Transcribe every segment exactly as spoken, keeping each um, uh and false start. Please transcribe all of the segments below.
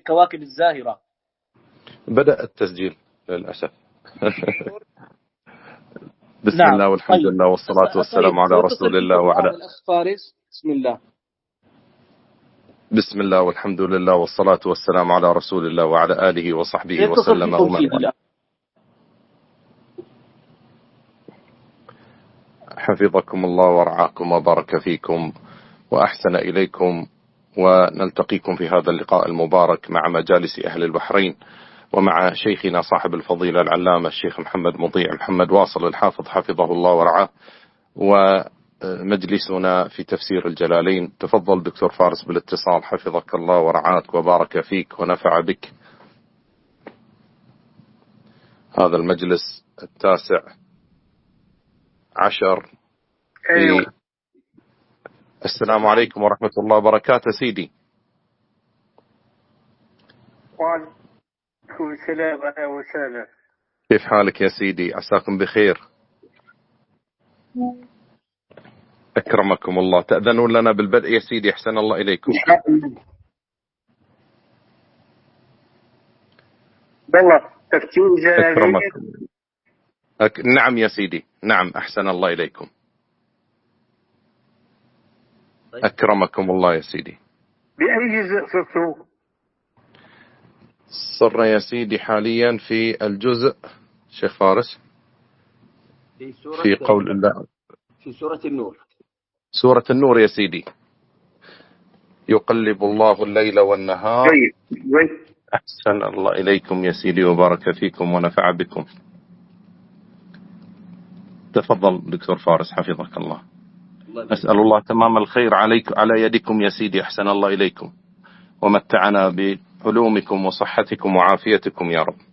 الكواكب الزاهرة. بدأ التسجيل للأسف. بسم نعم. الله والحمد طيب. لله والصلاة والسلام على رسول الله وعلى الأخ فارس. بسم الله. بسم الله والحمد لله والصلاة والسلام على رسول الله وعلى آله وصحبه وسلم ومن والاه. حفظكم الله ورعاكم وبارك فيكم وأحسن إليكم، ونلتقيكم في هذا اللقاء المبارك مع مجالس أهل البحرين، ومع شيخنا صاحب الفضيلة العلامة الشيخ محمد مطيع محمد واصل الحافظ حفظه الله ورعاه، ومجلسنا في تفسير الجلالين. تفضل دكتور فارس بالاتصال، حفظك الله ورعاك وبارك فيك ونفع بك. هذا المجلس التاسع عشر في السلام عليكم ورحمة الله وبركاته سيدي. وعليكم السلام، أهلا وسهلا. كيف حالك يا سيدي؟ عساكم بخير. أكرمكم الله. تأذنون لنا بالبدء يا سيدي؟ أحسن الله إليكم. بالله تفسير الجلالين. أك... نعم يا سيدي، نعم أحسن الله إليكم. أكرمكم الله يا سيدي. بأي جزء صرتوا؟ صرنا يا سيدي حاليا في الجزء شيخ فارس في, سورة في قول الله في سورة النور. سورة النور يا سيدي. يقلب الله الليل والنهار. أحسن الله إليكم يا سيدي وبارك فيكم ونفع بكم. تفضل دكتور فارس حفظك الله. أسأل الله تمام الخير عليك على يدكم يا سيدي. أحسن الله إليكم ومتعنا بعلومكم وصحتكم وعافيتكم يا رب.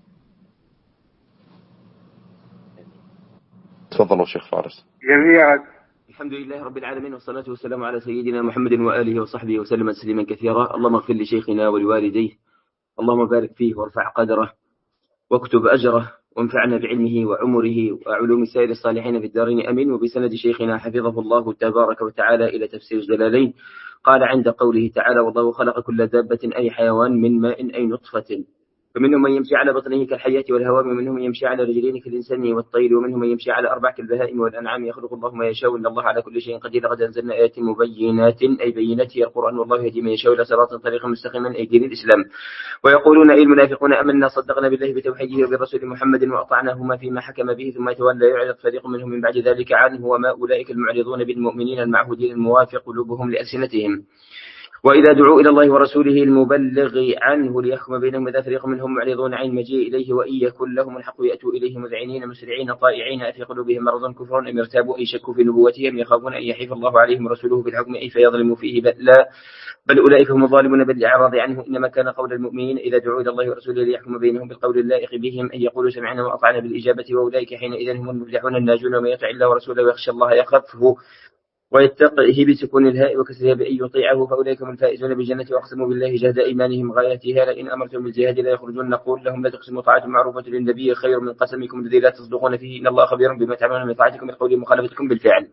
تفضلوا شيخ فارس. جميعا. الحمد لله رب العالمين، والصلاة والسلام على سيدنا محمد وآله وصحبه وسلم تسليما كثيرا. اللهم اغفر لشيخنا ولوالديه، اللهم بارك فيه وارفع قدره واكتب أجره، وانفعنا بعلمه وعمره وعلوم سائر الصالحين في الدارين أمين. وبسند شيخنا حفظه الله تبارك وتعالى إلى تفسير الجلالين. قال عند قوله تعالى: والله خلق كل دابة أي حيوان من ماء أي نطفة، فمنهم من يمشي على بطنه كالحياة والهوام، ومنهم من يمشي على رجلين كالإنسان والطير، ومنهم من يمشي على أربع كالبهائم والأنعام، يخلق الله ما يشاء إن الله على كل شيء قدير. قد أنزلنا آيات مبينات أي بينات هي القرآن، والله يهدي من يشاء إلى صراط طريق مستقيما أي دين الإسلام. ويقولون أي المنافقون آمنا صدقنا بالله بتوحيده وبرسول محمد وأطعناهما فيما حكم به، ثم يتولى يعرض فريق منهم من بعد ذلك عنه، وما أولئك المعرضون بالمؤمنين المعهودين الموافق قلوبهم لألسنتهم. وإذا دعوا إلى الله ورسوله المبلغ عنه ليحكم بينهم إذا فريق منهم معرضون عن المجيء إليه، وإن يكن لهم الحق يأتوا إليه مذعنين مسرعين طائعين، أفي قلوبهم مرض كفر أم ارتابوا أي شكوا في نبوتهم، يخافون أن يحيف الله عليهم ورسوله بالحكم أي فيظلموا فيه. بل لا بل أولئك هم الظالمون بالإعراض عنه. إنما كان قول المؤمنين إذا دعوا إلى الله ورسوله ليحكم بينهم بالقول اللائق بهم أن يقولوا سمعنا وأطعنا بالإجابة، وأولئك حينئذ هم المفلحون الناجون. ومن يطع الله ورسوله ويخشى الله يخافه ويتقه بسكون الهاء وكسرها بأن يطيعه، فأولئك هم الفائزون بالجنة. وأقسموا بالله جهد إيمانهم غايتها لئن أمرتم بالجهاد لا يخرجون. نقول لهم لا تقسموا طاعة معروفة للنبي خير من قسمكم الذي لا تصدقون فيه، إن الله خبير بما تعملون من طاعتكم بالقول مخالفتكم بالفعل.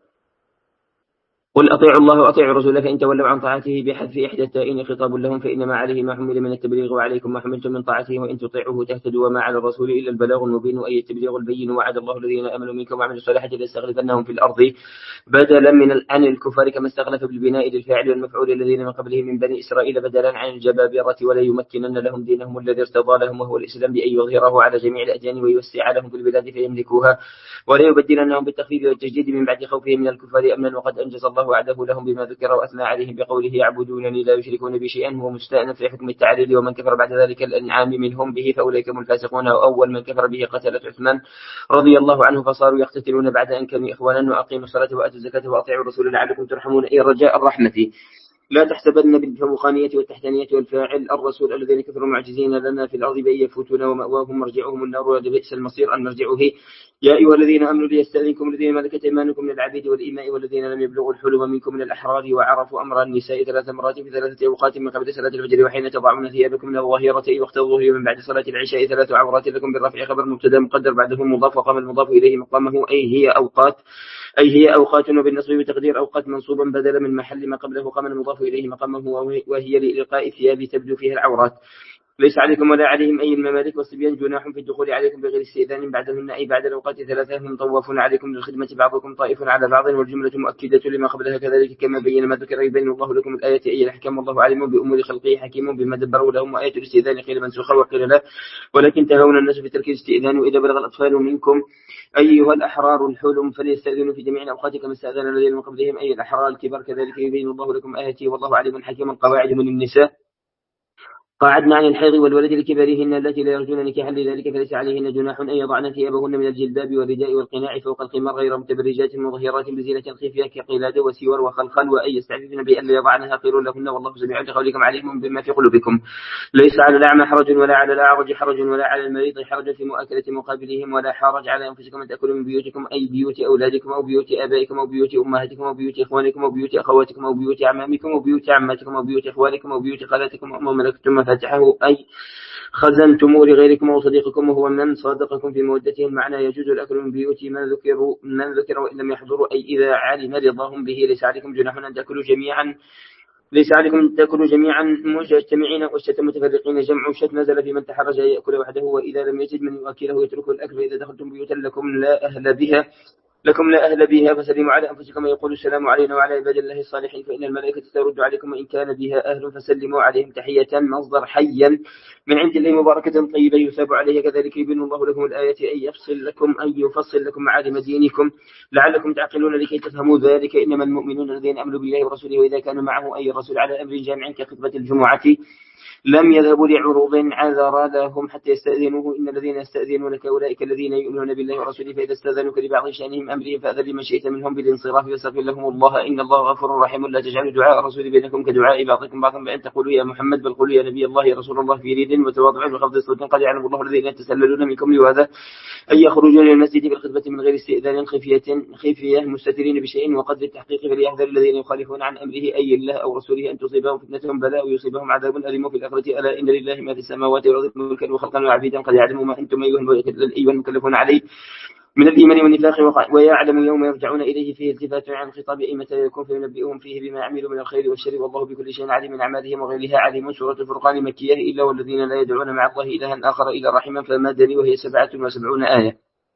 قل أطيعوا الله وأطيعوا الرسول فإن تولوا عن طاعته بحذف إحدى التائين خطاب لهم، فإنما عليه ما حمل من التبليغ وعليكم ما حملتم من طاعته، وإن تطيعوه تهتدوا وما على الرسول إلا البلاغ المبين أي التبليغ البين. وعد الله الذين آمنوا منكم وعملوا الصالحات ليستخلفنهم في الأرض بدلا من عن الكفار كما استخلف بالبناء للفاعل والمفعول الذين من قبلهم من بني إسرائيل بدلا عن الجبابرة، ولا يمكنن لهم دينهم الذي ارتضى لهم وهو الإسلام بأن يظهره على جميع الأديان ويوسع لهم في البلاد فيملكوها، ولا يبدلنهم بالتخفيف والتجديد من بعد خوفهم من الكفار أمنا، وقد أنجز الله وعده لهم بما ذكر وأثنى عليهم بقوله يعبدونني لا يشركون بي شيئا، هو مستأنف في حكم التعليل. ومن كفر بعد ذلك الأنعام منهم به فأولئك هم الفاسقون. وأول من كفر به قتلة عثمان رضي الله عنه، فصاروا يقتتلون بعد أن كانوا إخوانا. وأقيموا الصلاة وآتوا الزكاة وأطيعوا الرسول لعلكم ترحمون أي رجاء الرحمة. لا تحسبن بالفوقانية والتحتانية والفاعل الرسول الذين كفروا معجزين لنا في الأرض بأن يفوتون ومأواهم مرجعهم النار ولبئس المصير أن مرجعه. يا أيها الذين آمنوا ليستأذنكم الذين ملكت أيمانكم من العبيد والإماء والذين لم يبلغوا الحلم منكم من الأحرار وعرفوا أمر النساء ثلاث مرات في ثلاثة أوقات من قبل صلاة الفجر وحين تضعون ثيابكم من الظهيرة أي وقت الظهر من بعد صلاة العشاء ثلاث عورات لكم بالرفع خبر مبتدا مقدر بعده مضاف وقام المضاف إليه مقامه أي هي أوقات أي هي أوقات وبالنصب بتقدير أوقات منصوبا بدلا من محل ما قبله قام المضاف إليه مقامه وهي لإلقاء الثياب تبدو فيها العورات. ليس عليكم ولا عليهم أي الممالك والصبيان جناح في الدخول عليكم بغير استئذان بعدهن أي بعد الأوقات ثلاثة هم طوافون عليكم للخدمة بعضكم طائف على بعض والجملة مؤكدة لما قبلها كذلك كما بين ما ذكر يبين الله لكم الآية أي الأحكام والله عليم بأمور خلقه حكيم بما دبروا لهم وآية الاستئذان قيل منسوخة وقيل لا ولكن تهون الناس في ترك الاستئذان وإذا بلغ الأطفال منكم أيها الأحرار الحلم فليستأذنوا في جميع الأوقات كما استأذن الذين من قبلهم أي الأحرار الكبار كذلك يبين الله لكم آياته والله عليم حكيم قواعد من النساء قاعدنا عن الحيض والولد لكبارهن التي لا يرجون نكاحا لذلك فليس عليهن جناح أن يضعن ثيابهن من الجلباب والرداء والقناع فوق الخمار غير متبرجات مظهرات بزينة خفية كقلادة وسور وخلخل وأن يستعففن بأن لا يضعنها خير لهن والله سميع لقولكم عليهم بما في قلوبكم. ليس على الأعمى حرج ولا على الأعرج حرج ولا على المريض حرج في مؤاكلة مقابلهم ولا حرج على أنفسكم أن تأكلوا من بيوتكم أي بيوت أولادكم أو بيوت آبائكم أو بيوت أمهاتكم أو بيوت إخوانكم أو بيوت أخواتكم أو بيوت أعمامكم أو بيوت عماتكم أو بيوت إخوانكم أو بيوت خالاتكم أو ملكتم مفاتحه أي خزنتم لغيركم أو صديقكم وهو من صادقكم في مودته المعنى يجوز الأكل من بيوت من ذكروا من ذكروا وإن لم يحضروا أي إذا علم رضاهم به. ليس عليكم جناح أن تأكلوا جميعا ليس عليكم أن تأكلوا جميعا مجتمعين والشتى متفرقين جمع شت نزل في من تحرج أن يأكل وحده وإذا لم يجد من يؤكله يترك الأكل فإذا دخلتم بيوتا لكم لا أهل بها لكم لا أهل بها فسلموا على أنفسكم يقول السلام علينا وعلى عباد الله الصالحين فإن الملائكة ترد عليكم وإن كان بها أهل فسلموا عليهم تحية مصدر حيا من عند الله مباركة طيبة يثاب عليها كذلك يبين الله لكم الآية أن يفصل لكم أن يفصل لكم معالم دينكم لعلكم تعقلون لكي تفهموا ذلك إنما المؤمنون الذين آمنوا بالله ورسوله وإذا كانوا معه أي الرسول على أمر جامع كخطبة الجمعة لم يذهبوا لعروض عذر لهم حتى يستأذنوه إن الذين يستأذنونك أولئك الذين يؤمنون بالله ورسوله فإذا استأذنوك لبعض شأنهم أمرهم فأذن لمن شئت منهم بالانصراف واستغفر لهم الله إن الله غفور رحيم. لا تجعلوا دعاء الرسول بينكم كدعاء بعضكم بعضا بأن تقولوا يا محمد بل قولوا يا نبي الله يا رسول الله في ريد وتواضع بخفض الصوت قد يعلم الله الذين يتسللون منكم لواذا أن يخرجون إلى المسجد بالخطبة من غير استئذان خفية خفية مستترين بشيء وقدر التحقيق فليحذر الذين يخالفون عن أمره أي الله أو رسوله أن تصيبهم فتنة بلاء ويصيبهم عذاب أليم في الآخرة ألا إن لله ما في السماوات والأرض ملكا وخلقا وعبيدا قد يعلم ما أنتم أيها المكلفون عليه من الإيمان والنفاق ويعلم يوم يرجعون إليه فيه التفات عن الخطاب أي متى يكون فينبئهم فيه بما عملوا من الخير والشر والله بكل شيء عليم من أعمالهم وغيرها عليم. سورة الفرقان مكية إلا والذين لا يدعون مع الله إلها آخر إلا رحما فمادني وهي سبعة وسبعون آية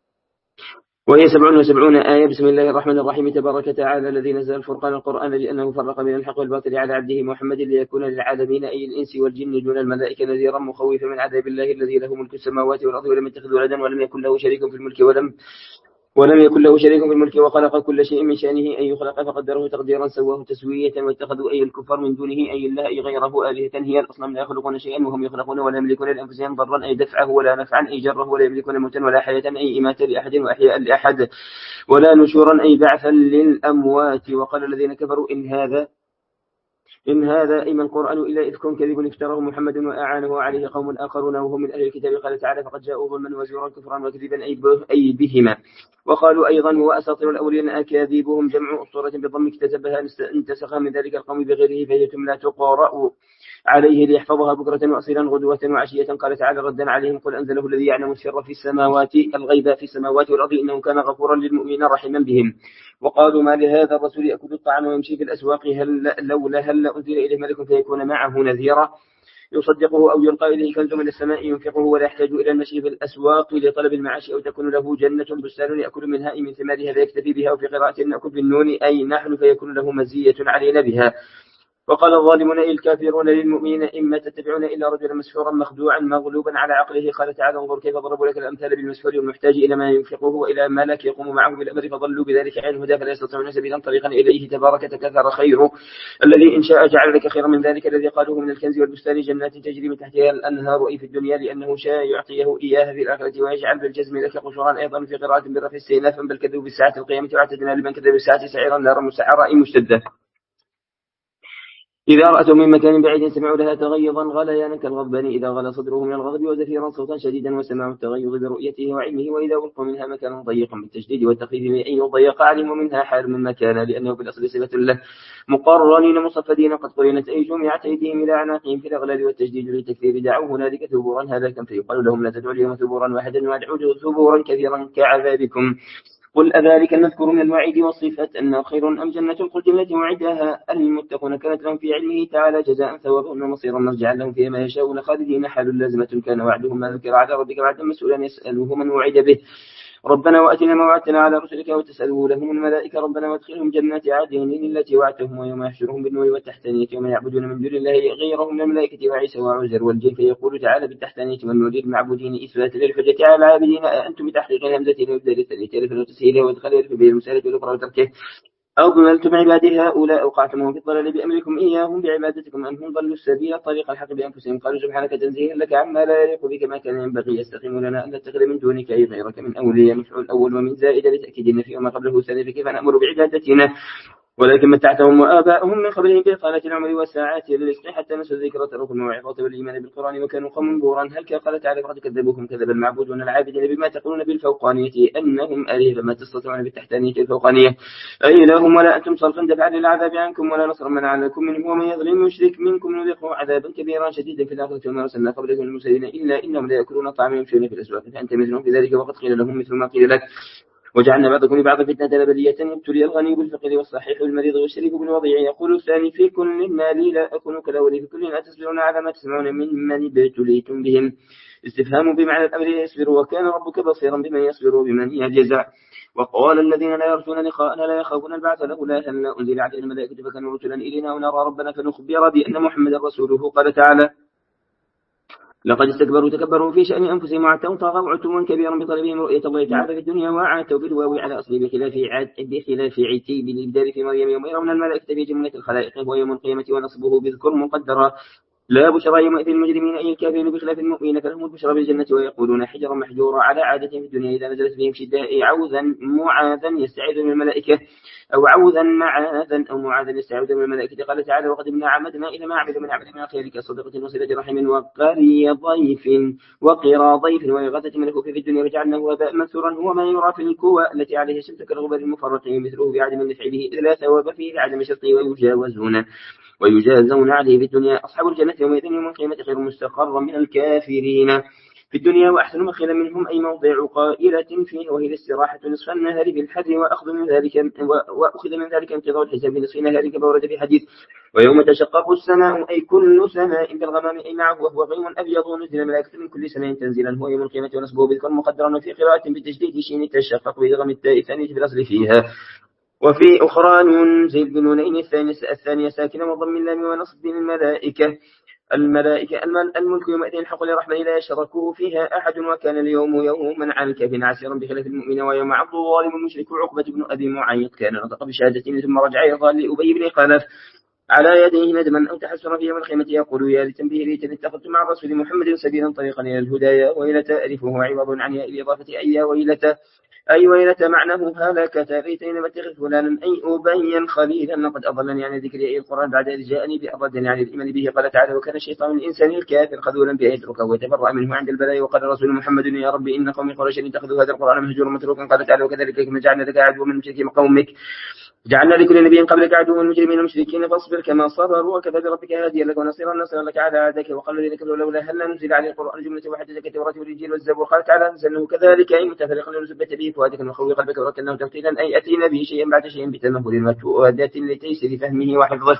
وهي سبعون وسبعون آية. بسم الله الرحمن الرحيم. تبارك تعالى الذي نزل الفرقان القرآن لأنه فرق بين الحق والباطل على عبده محمد ليكون للعالمين أي الإنس والجن دون الملائكة نذيرا مخوفا من عذاب الله الذي له ملك السماوات والأرض ولم يتخذ ولدا ولم يكن له شريك في الملك ولم ولم يكن له شريك في الملك وخلق كل شيء من شأنه أن يخلق فقدره تقديرا سواه تسوية واتخذوا أي الكفار من دونه أي الله أي غيره آلهة هي الأصنام لا يخلقون شيئا وهم يخلقون ولا يملكون لأنفسهم ضرا أي دفعه ولا نفعا أي جره ولا يملكون موتا ولا حياة أي إماتة لأحد وأحياء لأحد ولا نشورا أي بعثا للأموات. وقال الذين كفروا إن هذا إن هذا إما القرآن إلا إفك كذب افتراه محمد وأعانه عليه قوم آخرون وهم من أهل الكتاب قال تعالى فقد جاءوا ظلما وزورا كفرا وكذبا أي بهما. وقالوا أيضا هو أساطير الأولين أكاذيبهم جمع أسطورة بضم اكتسبها انتسخ من ذلك القوم بغيره فهي لا تقرأ عليه ليحفظها بكرة وأصيلا غدوة وعشية. قال تعالى ردا عليهم قل أنزله الذي يعلم السر في السماوات الغيب في السماوات والأرض إنه كان غفورا للمؤمنين رحيما بهم. وقالوا ما لهذا الرسول يأكل الطعام ويمشي في الأسواق هل لولا هل أنزل إليه ملك فيكون معه نذيرا يصدقه أو يلقى إليه كنز من السماء ينفقه ولا يحتاج إلى المشي في الأسواق لطلب المعاش أو تكون له جنة بستان يأكل منها أي من ثمارها فيكتفي بها وفي قراءة نأكل بالنون أي نحن فيكون له مزية علينا بها. وقال الظالمون أي الكافرون للمؤمنين إما تتبعون إلا رجلا مسحورا مخدوعا مغلوبا على عقله. قال تعالى انظر كيف ضربوا لك الأمثال بالمسحور والمحتاج إلى ما ينفقه وإلى ما لك يقوم معه بالأمر فضلوا بذلك عن الهدى فلا يستطيعون سبيلا طريقا إليه. تبارك تكاثر خيره الذي إن شاء جعل لك خيرا من ذلك الذي قالوه من الكنز والبستان جنات تجري من تحتها الأنهار أي في الدنيا لأنه شاء يعطيه إياها في الآخرة ويجعل بالجزم لك قشورا أيضا في قراءة برفع استئنافا بل كذبوا بالساعة القيامة واعتدنا لمن كذب بالساعة سعيرا نارا مسعرا أي مشتدة. إذا رأتوا من مكان بعيد سمعوا لها تغيظا غليانا كالغضبان إذا غلى صدره من الغضب وزفيرا صوتا شديدا وسمعوا التغيظ برؤيته وعلمه وإذا ألقوا منها مكانا ضيقا بالتشديد والتخفيف من أن يضيق علموا منها حال من مكان لأنه بالأصل صفة له مقرنين مصفدين قد قرنت أي جمعت أيديهم إلى أعناقهم في الأغلال والتشديد للتكثير دعوا هنالك ثبورا هذا كم فيقال لهم لا تدعوا اليوم ثبورا واحدا وادعوا ثبورا كثيرا كعذابكم قل أذلك نذكر من الوعيد والصفة أنه خير أم جنة الخلد التي وعدها المتقون كانت لهم في علمه تعالى جزاء ثوابا ومصيرا مرجعا لهم فيما يشاءون خالدين حال لازمة كان وعدهم ما ذكر على ربك بعد مسؤولا يسأله من وعد به ربنا وأتنا ما وعدتنا على رسلك وتسأله لهم الملائكة ربنا وادخلهم جنات عدن التي وعدتهم ويوم يحشرهم بالنور والتحتانية وما يعبدون من دون الله غيرهم من الملائكة وعيسى وعزر والجن فيقول تعالى بالتحتانية والنور المعبودين إثبات للحجة على العابدين أنتم بتحقيق الهمزة وإبدال الثانية تعرف وتسهيلها وإدخال في المسألة والأخرى وتركه أو ضللتم عبادي هؤلاء أوقعتمهم في الضلال بأمركم إياهم بعبادتكم أنهم ضلوا السبيل طريق الحق بأنفسهم قالوا سبحانك تنزيها لك عما لا يليق بك ما كان ينبغي يستقيم لنا أن نتخذ من دونك أي غيرك من أولياء مفعول الأول ومن زائد لتأكيد النفي وما قبله ثاني فكيف نأمر بعبادتنا ولكن متعتهم وآباءهم من قبلهم بإطالة العمر والساعات للرزق حتى نسوا الذكر تركوا الموعظة والإيمان بالقرآن وكانوا قوما بورا هل قال تعالى فقد كذبوكم كذب المعبودون العابدين بما تقولون بالفوقانية أنهم آلهة فما تستطيعون بالتحتانية الفوقانية أي لهم ولا أنتم صرفا دفعا للعذاب عنكم ولا نصرا منعا لكم منهم ومن يظلم يشرك منكم نذقه عذابا كبيرا شديدا في الآخرة وما أرسلنا قبلكم المرسلين إلا إنهم لا يأكلون الطعام ويمشون في الأسواق فأنت مثلهم في ذلك وقد قيل لهم مثل ما قيل لك وجعلنا بعضكم لبعض فتنة لبلية يبتلي الغني بالفقير والصحيح والمريض والشريف بالوضيع يقول الثاني في كل مالي لا أكون كالأول في كل لا تصبرون على ما تسمعون ممن ابتليتم بهم استفهام بمعنى الأمر يصبر وكان ربك بصيرا بمن يصبر وبمن يجزع وقال الذين لا يرجون لقاءنا لا يخافون البعث لولا هل أنزل علينا الملائكة فكانوا رسلا إلينا ونرى ربنا فنخبر بأن محمدا رسوله قال تعالى لقد استكبروا تكبروا في شأن أنفسهم وعتوا طغوا عتوا كبيرا بطلبهم رؤية الله تعالى في الدنيا وعاتوا بالواو على أصل بخلاف عاد بخلاف عتي بالإبدال في مريم يوم يرون الملائكة في جملة الخلائق ويوم القيامة ونصبه بذكر مقدرا لا بشرى يومئذ المجرمين أي الكافرين بخلاف المؤمنين فلهم البشرى بالجنة ويقولون حجرا محجورا على عادتهم في الدنيا إذا نزلت بهم شداء عوذا معاذا يستعيذ من الملائكة أو عوذا معاذا أو معاذا يستعيذ من الملائكة قال تعالى وقدمنا عمدنا إلى ما عملوا من عمل من خير كصدقة وصلة رحم وقري ضيف وقرى ضيف وإغاثة ملكوف في الدنيا وجعلناه وباء منثورا هو ما يرى في الكوى التي عليها شمس كالغبار المفرط مثله بعدم النفع به إذ لا ثواب فيه لعدم شرطه ويجاوزون ويجازون عليه في الدنيا أصحاب الجنة يومئذ يوم القيامة خير مستقرا من الكافرين في الدنيا وأحسن مخيلا منهم أي موضع قائلة فيه وهي الاستراحة نصف النهار بالحر وأخذ من ذلك وأخذ من ذلك انقضاء الحساب نصف النهار كما ورد في حديث ويوم تشقق السماء أي كل سماء بالغمام أي معه وهو غيم أبيض ونزل الملائكة من كل سماء تنزيلا هو يوم القيامة ونصبه بذكر مقدرا وفي قراءة بتجديد شين تشقق بضم التاء الثانية بالأصل فيها وفي أخرى ننزل بنونين الثانية ساكنة وضم اللام ونصب الملائكة الملائكة الملك يومئذ الحق للرحمن لا يشركه فيها أحد وكان اليوم يوما على الكافرين عسيرا بخلاف المؤمن ويوم عبد الظالم المشرك عقبة بن أبي معيط كان نطق بشهادة ثم رجع يقال لأبي بن خلف على يديه ندما أو تحسن في يوم القيامة يقول يا لتنبيه ليتني اتخذت مع الرسول محمد سبيلا طريقا إلى الهدايا ويلة ألفه عوض عن ياء الإضافة أي ويلة أي ويلة معناه هلكة ليتني بتخذ فلانا أي أبين خليلا لقد أضلني عن ذكر أي القرآن بعد إذ جاءني بأضلني عن الإيمان به قال تعالى وكان الشيطان الإنسان الكافر خذولا بأيتركه ويتبرأ منه عند البلاء وقال رسول محمد يا رب إن قوم قريش اتخذوا هذا القرآن مهجورا متروكا قال تعالى وكذلك كما جعلنا لك عدوا من مشركين قومك جعلنا لكل نبي قبلك عدوا المجرمين المشركين فاصبر كما صبروا وكفى بربك هاديا لك ونصيرا نصرا لك على عادك وقال الذين كفروا لولا هل نزل عليه القرآن جملة واحدة كالتوراة والإنجيل والزبور قال تعالى أنزلناه كذلك أي متفرقا لنثبت به فؤادك ونخوي قلبك ورتلناه ترتيلا أي أتينا به شيئا بعد شيء بتمهل وتؤادات لتيسير فهمه وحفظه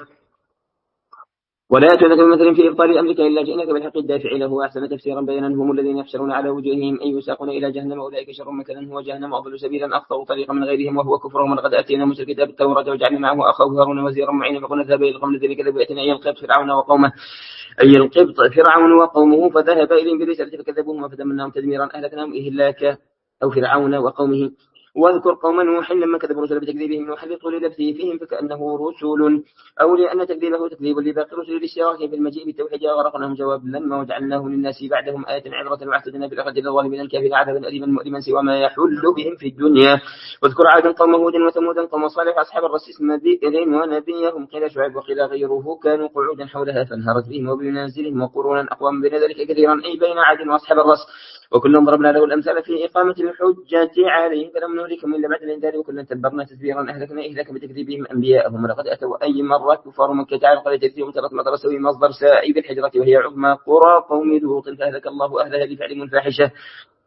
ولا يأتونك بمثل في إبطال أمرك إلا جئناك بالحق الدافع له أحسن تفسيرا بيانا هم الذين يحشرون على وجوههم أي يساقون إلى جهنم أولئك شر مكانا هو جهنم أضل سبيلا أخطأوا طريقا من غيرهم وهو كفرهم ولقد آتينا موسى الكتاب التوراة وجعلنا معه أخاه هارون وزيرا معينا فقلنا اذهب إلى القوم الذين كذبوا يأتينا أي القبط فرعون وقومه أي القبط فرعون وقومه فذهب إليهم برسالة فكذبوهم فدمرناهم تدميرا أهلكناهم إهلاكا أو فرعون وقومه واذكر قوم نوح لما كذبوا رسل بتكذيبهم نوح لطول لبثه فيهم فكأنه رسل أو لأن تكذيبه تكذيب لباقي الرسل للاشتراك في المجيء بالتوحيد أغرقناهم جواب لما وجعلناه للناس بعدهم آية عبرة واعتدنا بالأخذ للظالمين الكافرين عذابا أليما مؤلما سوى ما يحل بهم في الدنيا واذكر عادا قوم هود وثمودا قوم صالح أصحاب الرس اسم بئر ونبيهم قيل شعيب وقيل غيره كانوا قعودا حولها فانهرت بهم وبمنازلهم وقرونا أقوام بين ذلك كثيرا أي بين عاد وأصحاب الرس وكلهم ضربنا له الأمثال في إقامة الحجة عليه فلم نهلكهم إلا بعد الإنذار وكلا تبرنا تدبيرا أهلكنا إهلاكا بتكذيبهم أنبياءهم ولقد أتوا أي مرة كفار مكة على قرية تجري مترت مطر سوي مصدر سائب الحجرة وهي عظمى قرى قوم لوط فأهلك الله أهلها بفعلهم الفاحشة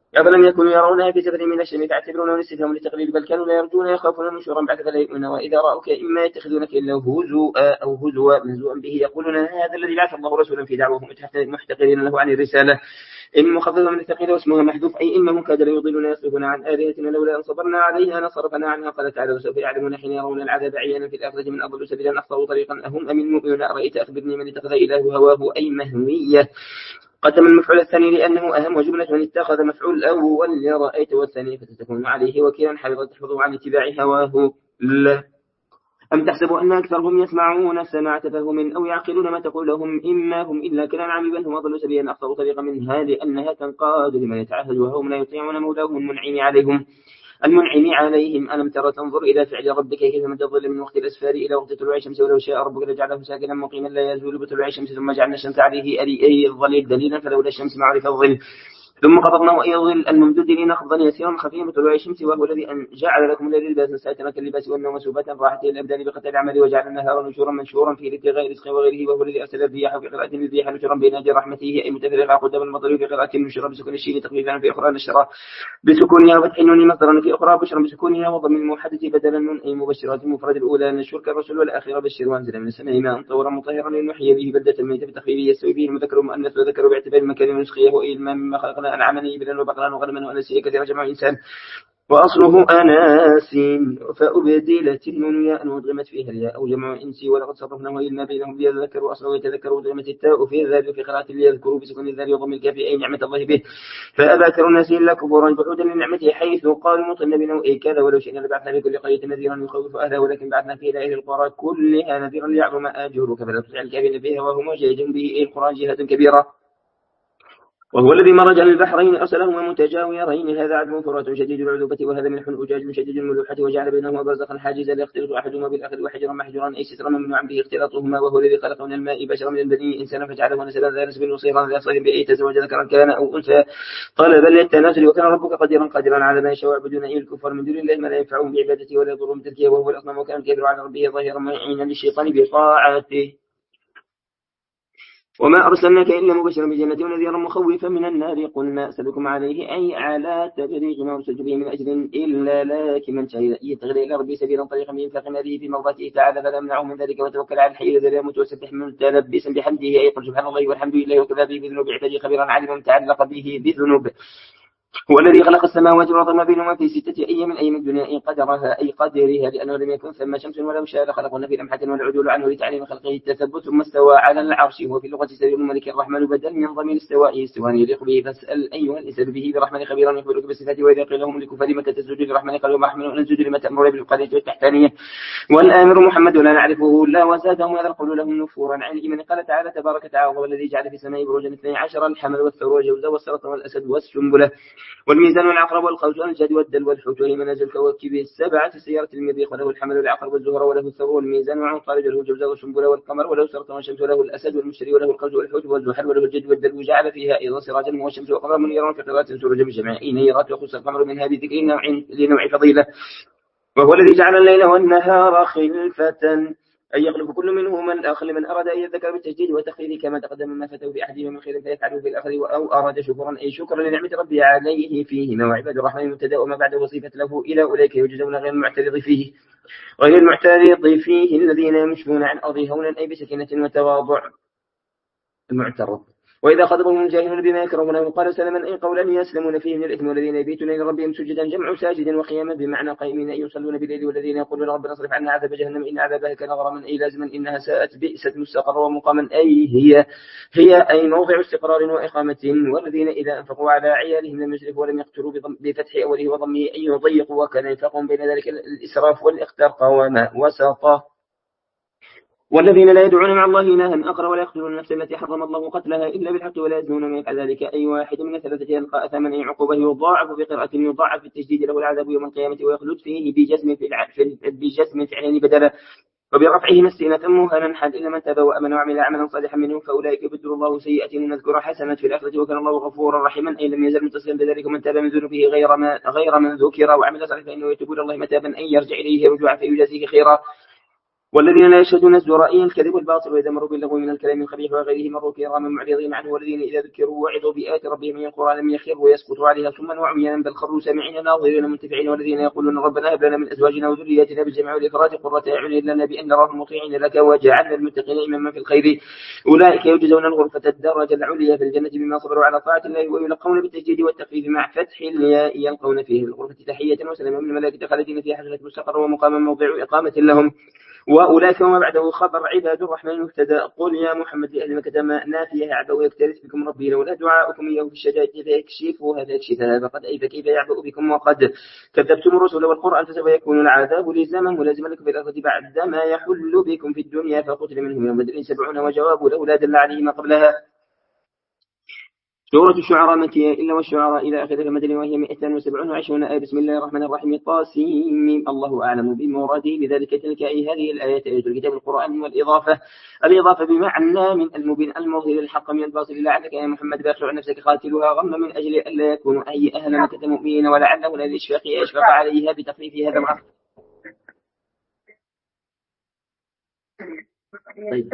أفلم يكونوا يرونها في سفر من الشام فاعتبرونه الاستفهام للتقليد بل كانوا لا يرجون يخافون نشورا بعد فلا يؤمنون وإذا رأوك إما يتخذونك إلا هزوا أو هزوا منزوعا به يقولون هذا الذي بعث الله رسولا في دعوهم محتقرين له عن الرسالة إن مخففة من الثقيل واسمها محذوف أي إنهم كادوا ليضلون يصرفون عن آلهتنا لولا أن صبرنا عليها لصرفنا عنها قال تعالى وسوف يعلمون حين يرون العذاب عيانا في الآخرة من أضل سبيلا أخطأوا طريقا أهم أم المؤمنون أرأيت أخبرني من اتخذ إله هواه أي مهوية قدم المفعول الثاني لأنه أهم وجملة من اتخذ مفعول الأول لرأيت والثاني فتتكون عليه وكيلا حفظ تحفظه عن اتباع هواه لا أم تحسب أن أكثرهم يسمعون سماع تفهم أو يعقلون ما تقول لهم إما هم إلا كالأنعام بل هم أضل سبيلا أخطأوا طريقا منها لأنها تنقاد لمن يتعهد وهم لا يطيعون مولاهم المنعم عليهم المنعم عليهم ألم ترى تنظر إلى فعل ربك كيف مد الظل من وقت الأسفار إلى وقت طلوع الشمس ولو شاء ربك لجعله ساكنا مقيما لا يزول بطلوع الشمس ثم جعلنا الشمس عليه أي الظليل دليلا فلولا الشمس معرف الظل ثم قبضناه أي ظل الممدود لنقضا يسيرا خفيا بطلوع الشمس وهو الذي أن جعل لكم الليل لباسا ساترا كاللباس والنوم سباتا راحة الأبدان بقتل العمل وجعل النهار نشورا منشورا في ابتغاء رزق وغيره وهو الذي أرسل الرياح في قراءة الرياح نشورا بين يدي رحمته أي متفرقة قدام المطر في قراءة نشورا بسكون الشين تخفيفا في أخرى نشرا بسكونها وفتح النون مصدرا في أخرى بشرا بسكونها وضم الموحدة بدلا من أي مبشرات المفرد الأولى نشور كالرسول والآخرة بشر وانزل من السماء ماء طورا مطهرا لنحيي به بلدة ميتة بتخفيفه يستوي به المذكر والمؤنث وذكر باعتبار المكان ونسخيه وإي الماء مما خلقنا أنعاما إبلا وبقرا وغنما وأناسيا كثيرا جمع إنسان وأصله أناس فأبدلت النون ياء وضغمت فيها الياء أو جمع إنسي ولقد صرفناه إلا بينهم ليذكروا أصله ويتذكروا وضغمت التاء في الذال في قراءة ليذكروا بسكون الذال وضم الكاف أي نعمة الله به فأبى أكثر الناس إلا كفورا بعودا لنعمته حيث قالوا مطن بنوء كذا ولو شئنا لبعثنا في كل قرية نذيرا يخوف أهلها ولكن بعثنا في دائرة القرى كلها نذيرا ليعظم أجرك فلا تطع الكافرين فيها وهم جاهد به أي القرى جهة كبيرة وهو الذي مرج البحرين أرسلهما متجاورين هذا عذب فرات شديد العذوبة وهذا ملح أجاج شديد الملوحة وجعل بينهما برزخا حاجزا ليختلط أحدهما بالآخر وحجرا محجورا أي سترا ممنوعا به اختلاطهما وهو الذي خلق من الماء بشرا من البني إنسانا فجعله نسبا ذا نسب وصيرا ذا صير بأي تزوج ذكرا كان أو أنثى قال بل للتناسل وكان ربك قديرا قادرا على ما يشاء ويعبدون أي الكفار من دون الله ما لا ينفعهم بعبادته ولا يضرهم تركيه وهو الأصنام وكان الكافر على ربه ظاهرا معينا للشيطان بطاعته وما أرسلناك إلا مبشرا بجنة ونذيرا مخوفا من النار قل ما أسألكم عليه أي على تبليغ ما أرسلت به من أجل إلا لكن من شاء يتغير إلى ربي سبيلا طريقا بإنفاق ماله في مرضاته تعالى فلا يمنعه من ذلك وتوكل على الحي الذي لا يموت وسبح متلبسا بحمده أي قل سبحان الله والحمد لله وكفى به بذنوب عباده خبيرا عليما متعلق به بذنوب هو الذي خلق السماوات والأرض ما بينهما في ستة أيام من أيام الدنيا أي قدرها أي قدرها لأنه لم يكن ثم شمس ولو شاء لخلقنا في لمحة والعدول عنه لتعليم خلقه التثبت ثم استوى على العرش وهو في اللغة سبيل الملك الرحمن بدل من ضمير استواء استواء يليق به فاسأل أيها الإنسان به برحمن خبيرا يخبرك بصفاته وإذا قيل لهم لكفار متى تسجد للرحمن قالوا ما رحمن ونسجد لما تأمر بالقضية والتحتانية والآمر محمد لا نعرفه لا وزادهم هذا القول لهم نفورا عن الإيمان قال تعالى تبارك تعالى والذي جعل في السماء بروجا اثني عشر الحمل والثور والجوزاء والسرطان والأسد والسنبلة والميزان والعقرب والقوس والجد والدل والحوت وهي منازل الكواكب السبعة سيارة المريخ وله الحمل والعقرب والزهر وله الثور والميزان وعنقارج وله الجوزاء والسنبلة والقمر وله السرطان والشمس وله الأسد والمشتري وله القوس والحوت والزحل وله الجد والدل وجعل فيها أيضا سراجا والشمس والقمر منيرا في قراءة سورة بجمع نيرات وخص القمر منها بذكر نوع لنوع فضيلة وهو الذي جعل الليل والنهار خلفة أن يخلف كل منهما الآخر لمن أراد أن يذكر بالتجديد وتخليل كما تقدم ما فتوا بأحدهما من خير فيفعله في الآخر أو أراد شكرا أي شكرا لنعمة ربي عليه فيهما وعباد الرحمن المبتدأ وما بعده وصفة له إلى أولئك يجزون غير المعترض فيه غير المعترض فيه الذين يمشون عن أرضه هونا أي بسكينة وتواضع المعترض وإذا خطبهم الجاهلون بما يكرهون قال سلما أي قولا يسلمون فيه من الإثم والذين يبيتون لربهم سجدا جمع ساجدا وقياما بمعنى قائمين أي يصلون بالليل والذين يقولون ربنا اصرف عنا عذاب جهنم إن عذابها كان غراما أي لازما إنها ساءت بئست مستقرا ومقاما أي هي هي أي موضع استقرار وإقامة والذين إذا أنفقوا على عيالهم لم يسرفوا ولم يقتروا بفتح أوله وضمه أي يضيقوا وكان ينفقهم بين ذلك الإسراف والإختار قواما وسطا والذين لا يدعون مع الله إلها آخر ولا يقتلون النفس التي حرم الله قتلها إلا بالحق ولا يزنون من يفعل ذلك أي واحد من الثلاثة يلقى أثما أي عقوبة يضاعف بقراءة يضاعف بالتجديد له العذاب يوم القيامة ويخلد فيه بجسم في الع... في بجسم فعلين بدلا وبرفعه مسئنة مهنا حد إلا من تاب وأمن وعمل عملا صالحا منه فأولئك يبدل الله سيئة ونذكر حسنات في الآخرة وكان الله غفورا رحيما أي لم يزل متصلا بذلك ومن تاب من ذنوبه غير ما غير من ذكر وعمل صالحا فإنه يتوب إلى الله متابا أي يرجع إليه رجوعا فيجازيه خيرا والذين لا يشهدون الزور إلا الكذب والباطل وإذا مروا باللغو من الكلام الخبيث وغيره مروا كراما معرضين عنه والذين إذا ذكروا وعظوا بآيات ربهم من القرآن لم يخروا ويسكتوا عليها ثم وعميانا بل خروا سامعين ناظرين منتفعين والذين يقولون ربنا هب لنا من أزواجنا وذرياتنا بالجمع والإفراد قرة أعين لنا بأن نراهم مطيعين لك وجعلنا المتقين إماما في الخير أولئك يجزون الغرفة الدرجة العليا في الجنة بما صبروا على طاعة الله ويلقون بالتجديد والتخفيف مع فتح الياء يلقون فيه الغرفة تحية وسلاما من الملائكة خالدين فيها حسنة مستقر ومقاما موضع إقامة لهم وأولئك وما بعده خبر عباد الرحمن المهتدى قل يا محمد لأهل مكة ما نافيها عبا ويكترث بكم ربي لولا دعاؤكم إياه في الشدائد فيكشفها فيكشفها فقد أي فكيف يعبأ بكم وقد كذبتم الرسل والقرآن فسوف يكون العذاب لزاما ملازما لكم في الأرض بعد ما يحل بكم في الدنيا فقتل منهم يوم بدر سبعون وجواب لولا دل عليه ما قبلها. سورة الشعراء مكية إلا والشعراء إلى آخر المدن وهي مئة وسبعون وعشرون آية. بسم الله الرحمن الرحيم طاسيم الله أعلم بمراده بذلك تلك أي هذه الآيات آية الكتاب القرآن والإضافة الإضافة بمعنى من المبين المظهر الحق من الباطل لعلك يا محمد باخر عن نفسك قاتلها غم من أجل ألا يكون أي أهل مكة مؤمنين ولعله لا الإشفاق يشفق عليها بتخفيف هذا العقل. طيب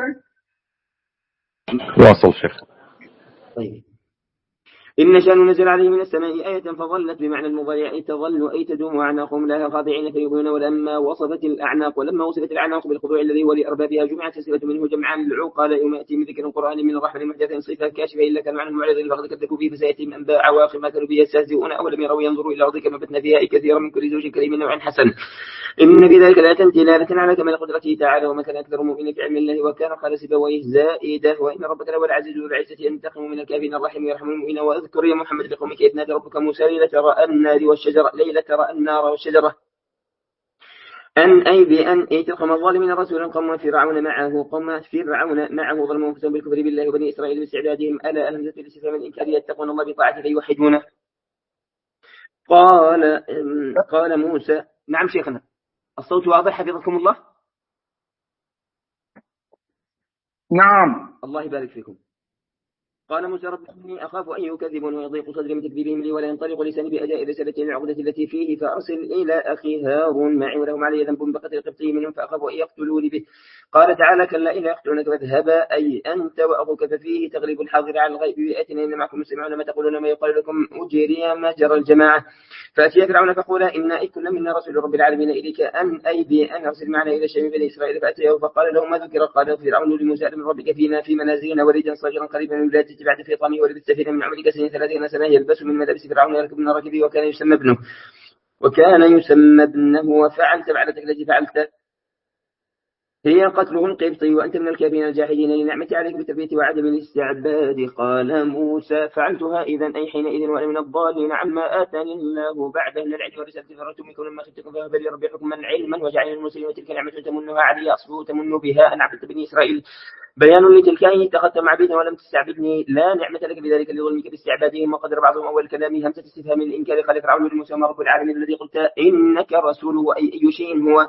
واصل شيخ. طيب إن شأن نزل عليه من السماء آية فظلت بمعنى المضارع أي تظل أي تدوم أعناقهم لها خاضعين فيؤمنون ولما وصفت الأعناق ولما وصفت الأعناق بالخضوع الذي هو لأربابها جمعت سلسلة منه جمعا العقال يوم يأتي من ذكر القرآن من الرحمن المحدث صفة كاشفة إلا كان معنى معرض فقد كذبوا به فسيأتيهم أنباء عواقب ما كانوا به يستهزئون أولم يروا ينظروا إلى الأرض كما بثنا فيها كثيرا من كل زوج كريم نوع حسن إن في ذلك لآية دلالة على كمال قدرته تعالى وما كان أكثر مؤمن في علم الله وكان قال سيبويه زائدة وإن ربك لهو العزيز ذو العزة ينتقم من الكافرين الرحيم ويرحم المؤمنين. واذكر يا محمد لقومك إذ نادى ربك موسى ليلة ترى النار والشجرة ليلة ترى النار والشجرة أن أي بأن أي تلقم الظالمين رسولا قوم فرعون معه قوم فرعون معه ظلموا أنفسهم بالكفر بالله وبني إسرائيل باستعبادهم ألا ألهمزة الاستفهام الإنكار يتقون الله بطاعته فيوحدونه. قال قال موسى نعم شيخنا الصوت واضح حفظكم الله. نعم الله يبارك فيكم. قال موسى رب إني أخاف أن يكذبون ويضيق صدري من تكذيبهم لي ولا ينطلق لساني بأداء رسالتي العقدة التي فيه فأرسل إلى أخي هارون معي ولهم علي ذنب بقتل قبطي منهم فأخاف أن يقتلوني به. قال تعالى كلا إلا يقتلونك فاذهبا أي أنت وأخوك ففيه تغلب الحاضر على الغيب بآياتنا إن معكم مسمعون ما تقولون ما يقال لكم أجري ما جرى الجماعة فأتي فرعون فقولا إنا كل منا رسول رب العالمين إليك أن أي بأن أرسل معنا إلى شام بني إسرائيل فأتيه فقال له ما ذكر قال فرعون لموسى من ربك فينا في منازلنا وليدا صغيرا قريبا من ولادة بعد فيطامه ولبثت فينا من عمرك سنين ثلاثين سنة يلبس من ملابس فرعون يركب من راكبه وكان يسمى ابنه وكان يسمى ابنه وفعلت فعلتك التي فعلت هي قتله القبطي وأنت من الكافرين الجاحدين لنعمة عليك بالتثبيت وعدم الاستعباد. قال موسى فعلتها إذا أي حينئذ وأنا من الضالين عما آتاني الله بعد من العلم والرسالة فررت منكم لما خفتكم فهب لي ربي حكما علما وجعلني المسلمين وتلك نعمة تمنها علي أصله تمن بها أن عبدت بني إسرائيل بيان لتلك أن اتخذت معبدا ولم تستعبدني لا نعمة لك بذلك لظلمك باستعبادهم وقدر بعضهم أول كلام همزة استفهام الإنكار قال فرعون لموسى ما رب العالمين الذي قلت إنك رسوله أي أي شيء هو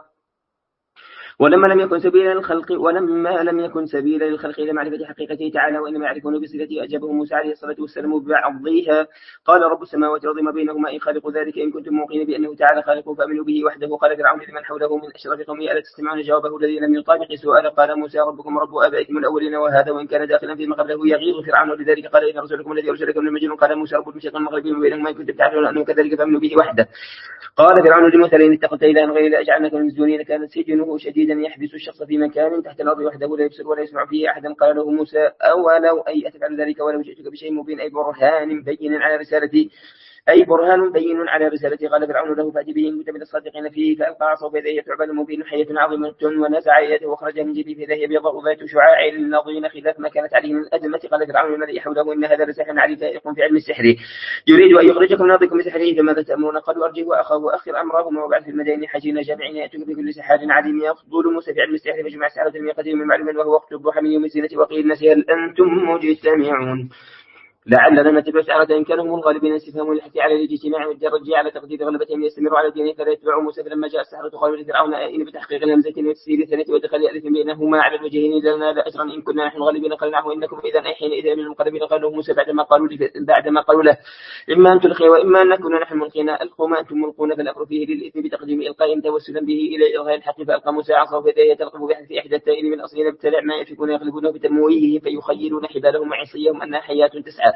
ولما لم يكن سبيلا للخلق ولما لم يكن سبيلا للخلق إلى معرفة حقيقته تعالى وإنما يعرفون بصفته أجابه موسى عليه الصلاة والسلام ببعضها قال رب السماوات والأرض ما بينهما إن خالق ذلك إن كنتم موقنين بأنه تعالى خالقه فأمنوا به وحده. قال فرعون لمن حوله من أشراف قومه ألا تستمعون جوابه الذي لم يطابق سؤال قال موسى ربكم رب آبائكم الأولين وهذا وإن كان داخلا فيما قبله يغيظ فرعون لذلك قال إن رسولكم الذي أرسلكم من المجنون قال موسى رب المشرق المغربي وبينهما إن كنتم تعلمون أنه كذلك فأمنوا به وحده. قال فرعون لموسى لئن اتخذت إلها غيري لأجعلنك من المسجونين كان سجنه شديدا يحبس الشخص في مكان تحت الأرض وحده لا يبصر ولا يسمع فيه أحدا. قال له موسى أولو أي أتفعل ذلك ولو جئتك بشيء مبين أي برهان بين على رسالتي أي برهان بين على رسالتي. قال فرعون له فأتي به إن كنت من الصادقين فيه فألقى عصاه فإذا هي ثعبان مبين حية عظيمة ونزع يده وأخرجها من جيبه فإذا هي بيضاء ذات شعاع نظير خلاف ما كانت عليه من الأزمة. قال فرعون الملئ حوله إن هذا لساحر عليم فائق في علم السحر يريد أن يخرجكم من أرضكم بسحره فماذا تأمرون؟ قالوا أرجه وأخاه وأخر أمرهما وبعث في المدائن حاجين جامعين يأتوك بكل سحار عليم. يفضل موسى في علم السحر فجمع السحرة من يقدم من معلوم وهو وقت الضحى من يوم الزينة وقيل الناس هل أنتم مجتمعون. لعلنا نتبع السحرة إن كانوا هم الغالبين. استفهام الحث على الاجتماع والترجي على تقدير غلبتهم ليستمروا على دينه فلا يتبعوا موسى. فلما جاء السحرة قالوا لفرعون آئن بتحقيق الهمزة والتسجيل الثانية ودخل ألف بينهما على الوجهين لنا لأجرا إن كنا نحن الغالبين. قال نحن إنكم إذا أي حينئذ من المقربين. قال له موسى بعدما قالوا بعدما قالوا له إما أن تلقي وإما أن نكون نحن ملقين. ألقوا ما أنتم ملقون فالأمر فيه للإثم بتقديم إلقاء توسلا به إلى إظهار الحق. فألقى موسى عصاه فإذا هي تلقف بحذف إحدى التائين من أصلها ابتلع ما يفكون يغلبونه بتمويهه فيخيلون حبالهم وعصيهم أنها حياة تسعى.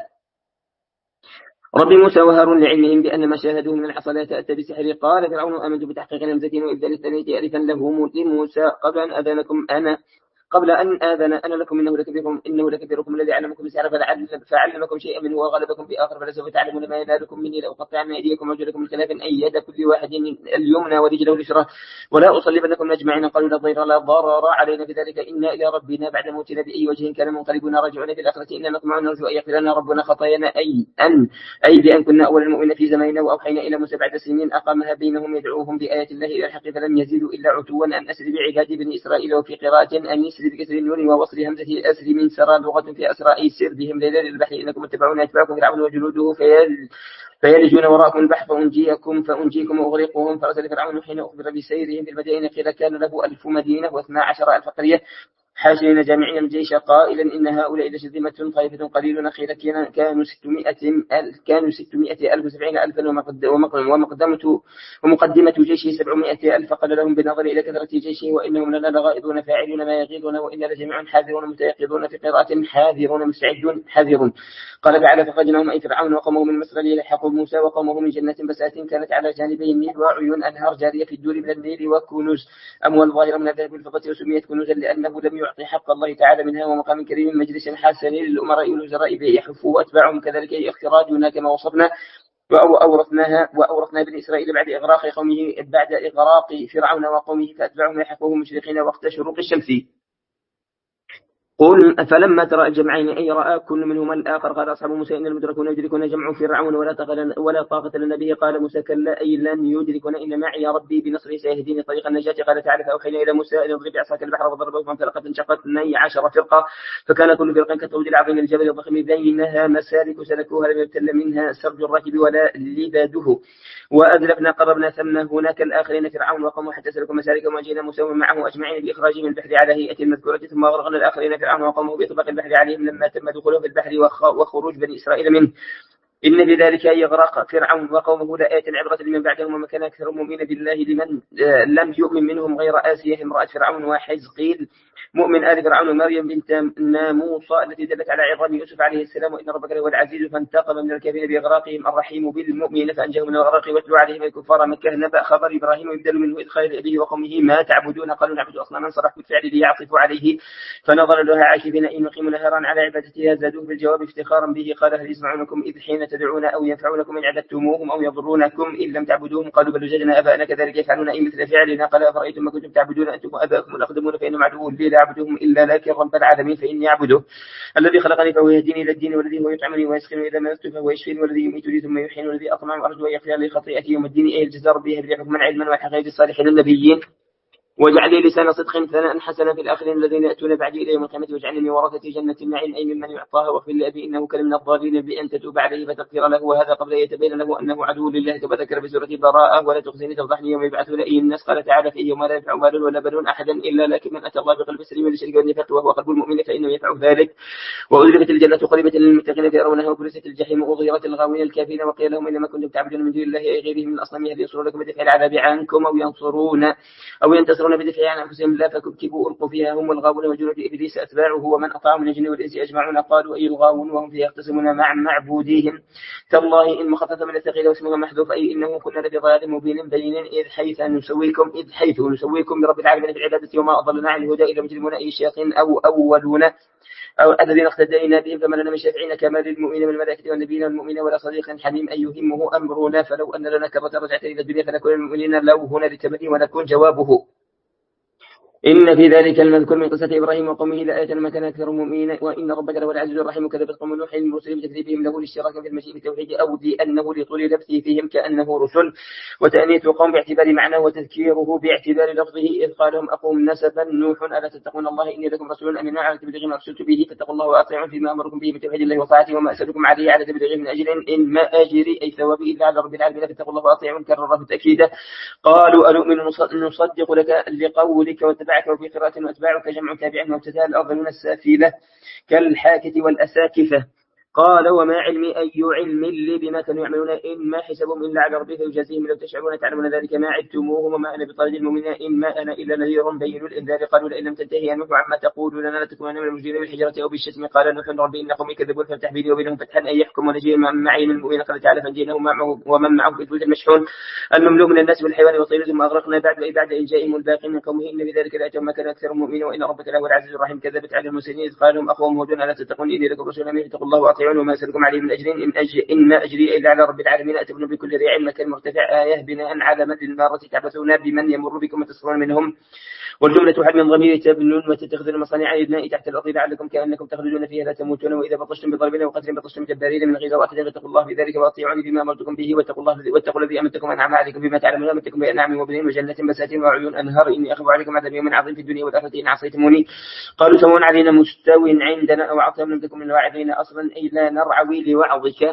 رب موسى وهارون لعلمهم بأن ما شاهدوه من العصا لا تأتى بسحر. قال فرعون آمنت بتحقيق همزة وإبدال الثانية ألفا له لموسى قبل أن آذنكم أنا قبل أن آذن أنا لكم إنه لكبيركم إنه لكبيركم الذي علمكم السحر فعلمكم شيئا منه وغلبكم بآخر فلسوف تعلمون ما ينالكم مني لأقطعن أيديكم وأرجلكم من خلاف أن يد كل واحد اليمنى ورجله اليسرى ولا أصلبنكم أجمعين. قالوا لا ضير لا ضرر علينا بذلك إنا إلى ربنا بعد موتنا بأي وجه كان منقلبون راجعون في الآخرة إنا نطمع نرجو أن يغفر لنا ربنا خطايانا أي أن أي بأن كنا أول المؤمنين في زماننا وأوحينا إلى موسى بعد سنين أقامها بينهم يدعوهم بآيات الله إلى الحق فلم يزيدوا إلا عتوا أن أسر بعبادي بني إسرائيل. وفي قراءة أن يسر بكسر النون ووصل همزة أسر من سرى لغة في أسرى أي سر بهم ليلا للبحر إنكم اتبعون أتباعكم فرعون وجنوده فيل فيلجون وراءكم البحر فأنجيكم فأنجيكم وأغرقهم. فأرسل فرعون حين أخبر بسيرهم في المدائن قيل كان له ألف مدينة واثنا عشر ألف قرية حاشرين جامعين الجيش قائلا إن هؤلاء لشرذمة طائفة قليل خير كانوا ستمائة كانوا ستمائة ألف سبعين ألفا ومقدمة ومقدمة جيشه سبعمائة ألف. قال لهم بنظر إلى كثرة جيشه وإنهم لنا لغائضون فاعلون ما يغيظون وإنا لجميع حاذرون متيقظون في قراءة حاذرون مستعدون حذرون. قال تعالى فخرجناهم أي فرعون وقومه من مصر ليلحقوا موسى وقومه من جنات بسات كانت على جانبي النيل وعيون أنهار جارية في الدور من النيل وكنوز أموال ظاهرة من الذهب والفضة وسميت كنوزا لأنه لم يعطي حق الله تعالى منها ومقام كريم مجلس حسن للأمراء والوزراء يحفوا أتباعهم كذلك اخراجنا كما وصفنا وأورثناها وأورثنا بني إسرائيل بعد إغراق قومه بعد إغراق فرعون وقومه فأتبعهم يحفوهم مشرقين وقت شروق الشمس. قل فلما ترى الجمعين أي رأى كل منهما الآخر قال أصحاب موسى إن المدركون يدركون جمع فرعون ولا ولا طاقة لنا به. قال موسى كلا أي لن يدركون إن معي ربي بنصره سيهديني طريق النجاة. قال تعالى فأوحينا إلى موسى أن اضرب بعصاك البحر فضربه فانفلقت انشقت اثني عشر فرقة فكان كل فرقة كالطود العظيم الجبل الضخم بينها مسالك سلكوها لم يبتل منها سرج الراكب ولا لباده. وأذلفنا قربنا ثم هناك الآخرين فرعون وقومه حتى سلكوا مسالكهم وجينا موسى معه أجمعين بإخراجهم من البحر على هيئة المذكورة ثم أغرقنا الآخرين فرعون وقومه بإطلاق البحر عليهم لما تم دخولهم في البحر وخروج بني إسرائيل منه. إن في ذلك يغرق فرعون وقومه لآية عبرة لمن بعدهم وما كان أكثر مؤمن بالله لمن لم يؤمن منهم غير آسية امرأة فرعون وحزقيل مؤمن آل فرعون ومريم بنت ناموصة التي دلت على عظام يوسف عليه السلام وإن ربك هو العزيز فانتقم من الكافرين بإغراقهم الرحيم بالمؤمنين فأنجهم من الغرق واتلو عليهم الكفار مكة نبأ خبر إبراهيم ويبدل منه إدخال أبيه وقومه ما تعبدون قالوا نعبد أصناما صرح بالفعل ليعطفوا عليه فنظر لها عاكفين إن نقيم نهارا على عبادتها زادوه بالجواب افتخارا به. قال هل يسمعونكم إذ حين تدعون أو ينفعونكم إن عبدتموهم أو يضرونكم إن لم تعبدوهم. قالوا بل وجدنا آباءنا كذلك يفعلون أي مثل فعلنا. قال أفرأيتم ما كنتم تعبدون أنتم وآباؤكم الأقدمون فإنهم عدو لي لا أعبدهم إلا لكن رب العالمين فإني أعبده الذي خلقني فهو يهديني إلى الدين والذي هو يطعمني ويسقيني إذا مرضت فهو يشفيني والذي يميتني ثم يحييني والذي أطمع وأرجو أن يغفر لي خطيئتي يوم الدين أي الجزاء ربي هب لي حكما علما وحقائق الصالحين النبيين واجعل لي لسان صدق ثناء حسنا في الآخرين الذين يأتون بعدي إلى يوم القيامة واجعلني من ورثة جنة النعيم أي ممن يعطاها واغفر لأبي إنه كان من الضالين بأن تتوب عليه فتغفر له وهذا قبل أن يتبين له أنه عدو لله. ثم ذكر بسورة براءة ولا تخزني تفضحني يوم يبعثون أي الناس. قال تعالى في يوم لا ينفع مال ولا بنون أحدا إلا لكن من أتى الله بقلب سليم لشرك والنفاق وهو قلب المؤمن فإنه يفعل ذلك. وأزلفت الجنة قريبة للمتقين فيرونها وبرزت الجحيم وأظهرت الغاوين الكافرين وقيل لهم إنما كنتم تعبدون من دون الله أي غيره من الأصنام هل ينصرون لكم بدفع العذاب عنكم أو ينصرون أو ينتصرون بدفع عن أنفسهم لا فكبكبوا ألقوا فيها هم الغاوون وجنود إبليس أتباعه ومن أطاعهم من الجن والإنس أجمعون. قالوا أي الغاوون وهم فيها يختصمون مع معبوديهم تالله إن مخفف من الثقيل واسمه محذوف أي إنه كنا لفي ضلال مبين بين إذ حيث نسويكم إذ حيث نسويكم برب العالمين في العبادة وما أضلنا عن الهدى إلا مجرمون أي شياطين أو أولون أو الذين اقتدينا بهم فما لنا من شافعين كما للمؤمنين والملائكة والنبيين والمؤمنين ولا صديق حميم أن يهمه أمرنا فلو أن لنا كرة رجعت إلى الدنيا فنكون المؤمنين لو هنا للتمني ونكون جوابه إن في ذلك المذكور من قصة إبراهيم وقومه لآية ما كان أكثر مؤمنين وإن ربك لهو العزيز الرحيم. كذبت قوم نوح المرسلين بتكذيبهم له الاشتراك في المجيء بالتوحيد أو لأنه لطول لبثه فيهم كأنه رسل، وتأنيث قوم باعتبار معناه وتذكيره باعتبار لفظه إذ قال لهم أخوهم نسبا نوح ألا تتقون الله إني لكم رسول أمين على تبليغ ما أرسلت به فاتقوا الله وأطيعون فيما أمركم به بتوحيد الله وطاعته وما أسألكم عليه على تبليغه من أجل إن ما أجري أي ثوابي إلا على رب العالمين فاتقوا الله وأطيعون كرره تأكيدا. قالوا أنؤمن نصدق لك لقولك واتبعك وفي قراءة واتباعك جمع تابع وابتداء الأرض من السافلة كالحاكة والأساكفة. قال وما علمي أي علم لي بما كانوا يعملون إن ما حسبهم إلا على ربي فيجازيهم لو تشعرون تعلمون ذلك ما عدتموه وما أنا بطارد المؤمنين إن ما أنا إلا نذير بين الإنذار. قالوا لئن لم تنتهي يا نوح عما تقول لنا لتكونن من المجرمين بالحجرة أو بالشتم. قال نوح ربي إن قومي كذبون فافتح بيني وبينهم فتحا أن يحكم ونجي معي من المؤمنين. قال تعالى فنجيناه ومن معه في الفلك المشحون المملوء من الناس والحيوان والطير ثم أغرقنا بعد أي بعد إن جاءهم الباقي من قومه إن بذلك لآية ما كان أكثر مؤمنين وإن ربك لهو العزيز الرحيم. كذبت على المرسلين إذ قال لهم أخوهم هود ألا تتقون إني لكم رسول أمين فاتقوا الله وأطيعون وما أسألكم عليه من أجر إن, أجر إن ما أجري إلا على رب العالمين أتبنوا بكل ريع مكان مرتفع آية بناء على مد المارة تعبثون بمن يمر بكم وتصرون منهم. والجملة حل من ضمير تبنون وتتخذون مصانع الابناء تحت الأرض لعلكم كأنكم تخلدون فيها لا تموتون وإذا بطشتم بضربنا وقتل بطشتم جبارين من غيظ واحد فاتقوا الله بذلك وأطيعوني بما أمرتكم به واتقوا الله واتقوا الذي أمدكم أنعم عليكم بما تعلمون أمدكم بأنعام وبنين وجنات بساتين وعيون أنهار إني أخاف عليكم عذاب يوم عظيم في الدنيا والآخرة إن عصيتموني. قالوا سواء علينا مستو عندنا أو عطاء لم تكن من الواعظين أصلا أي لا نرعوي لوعظك.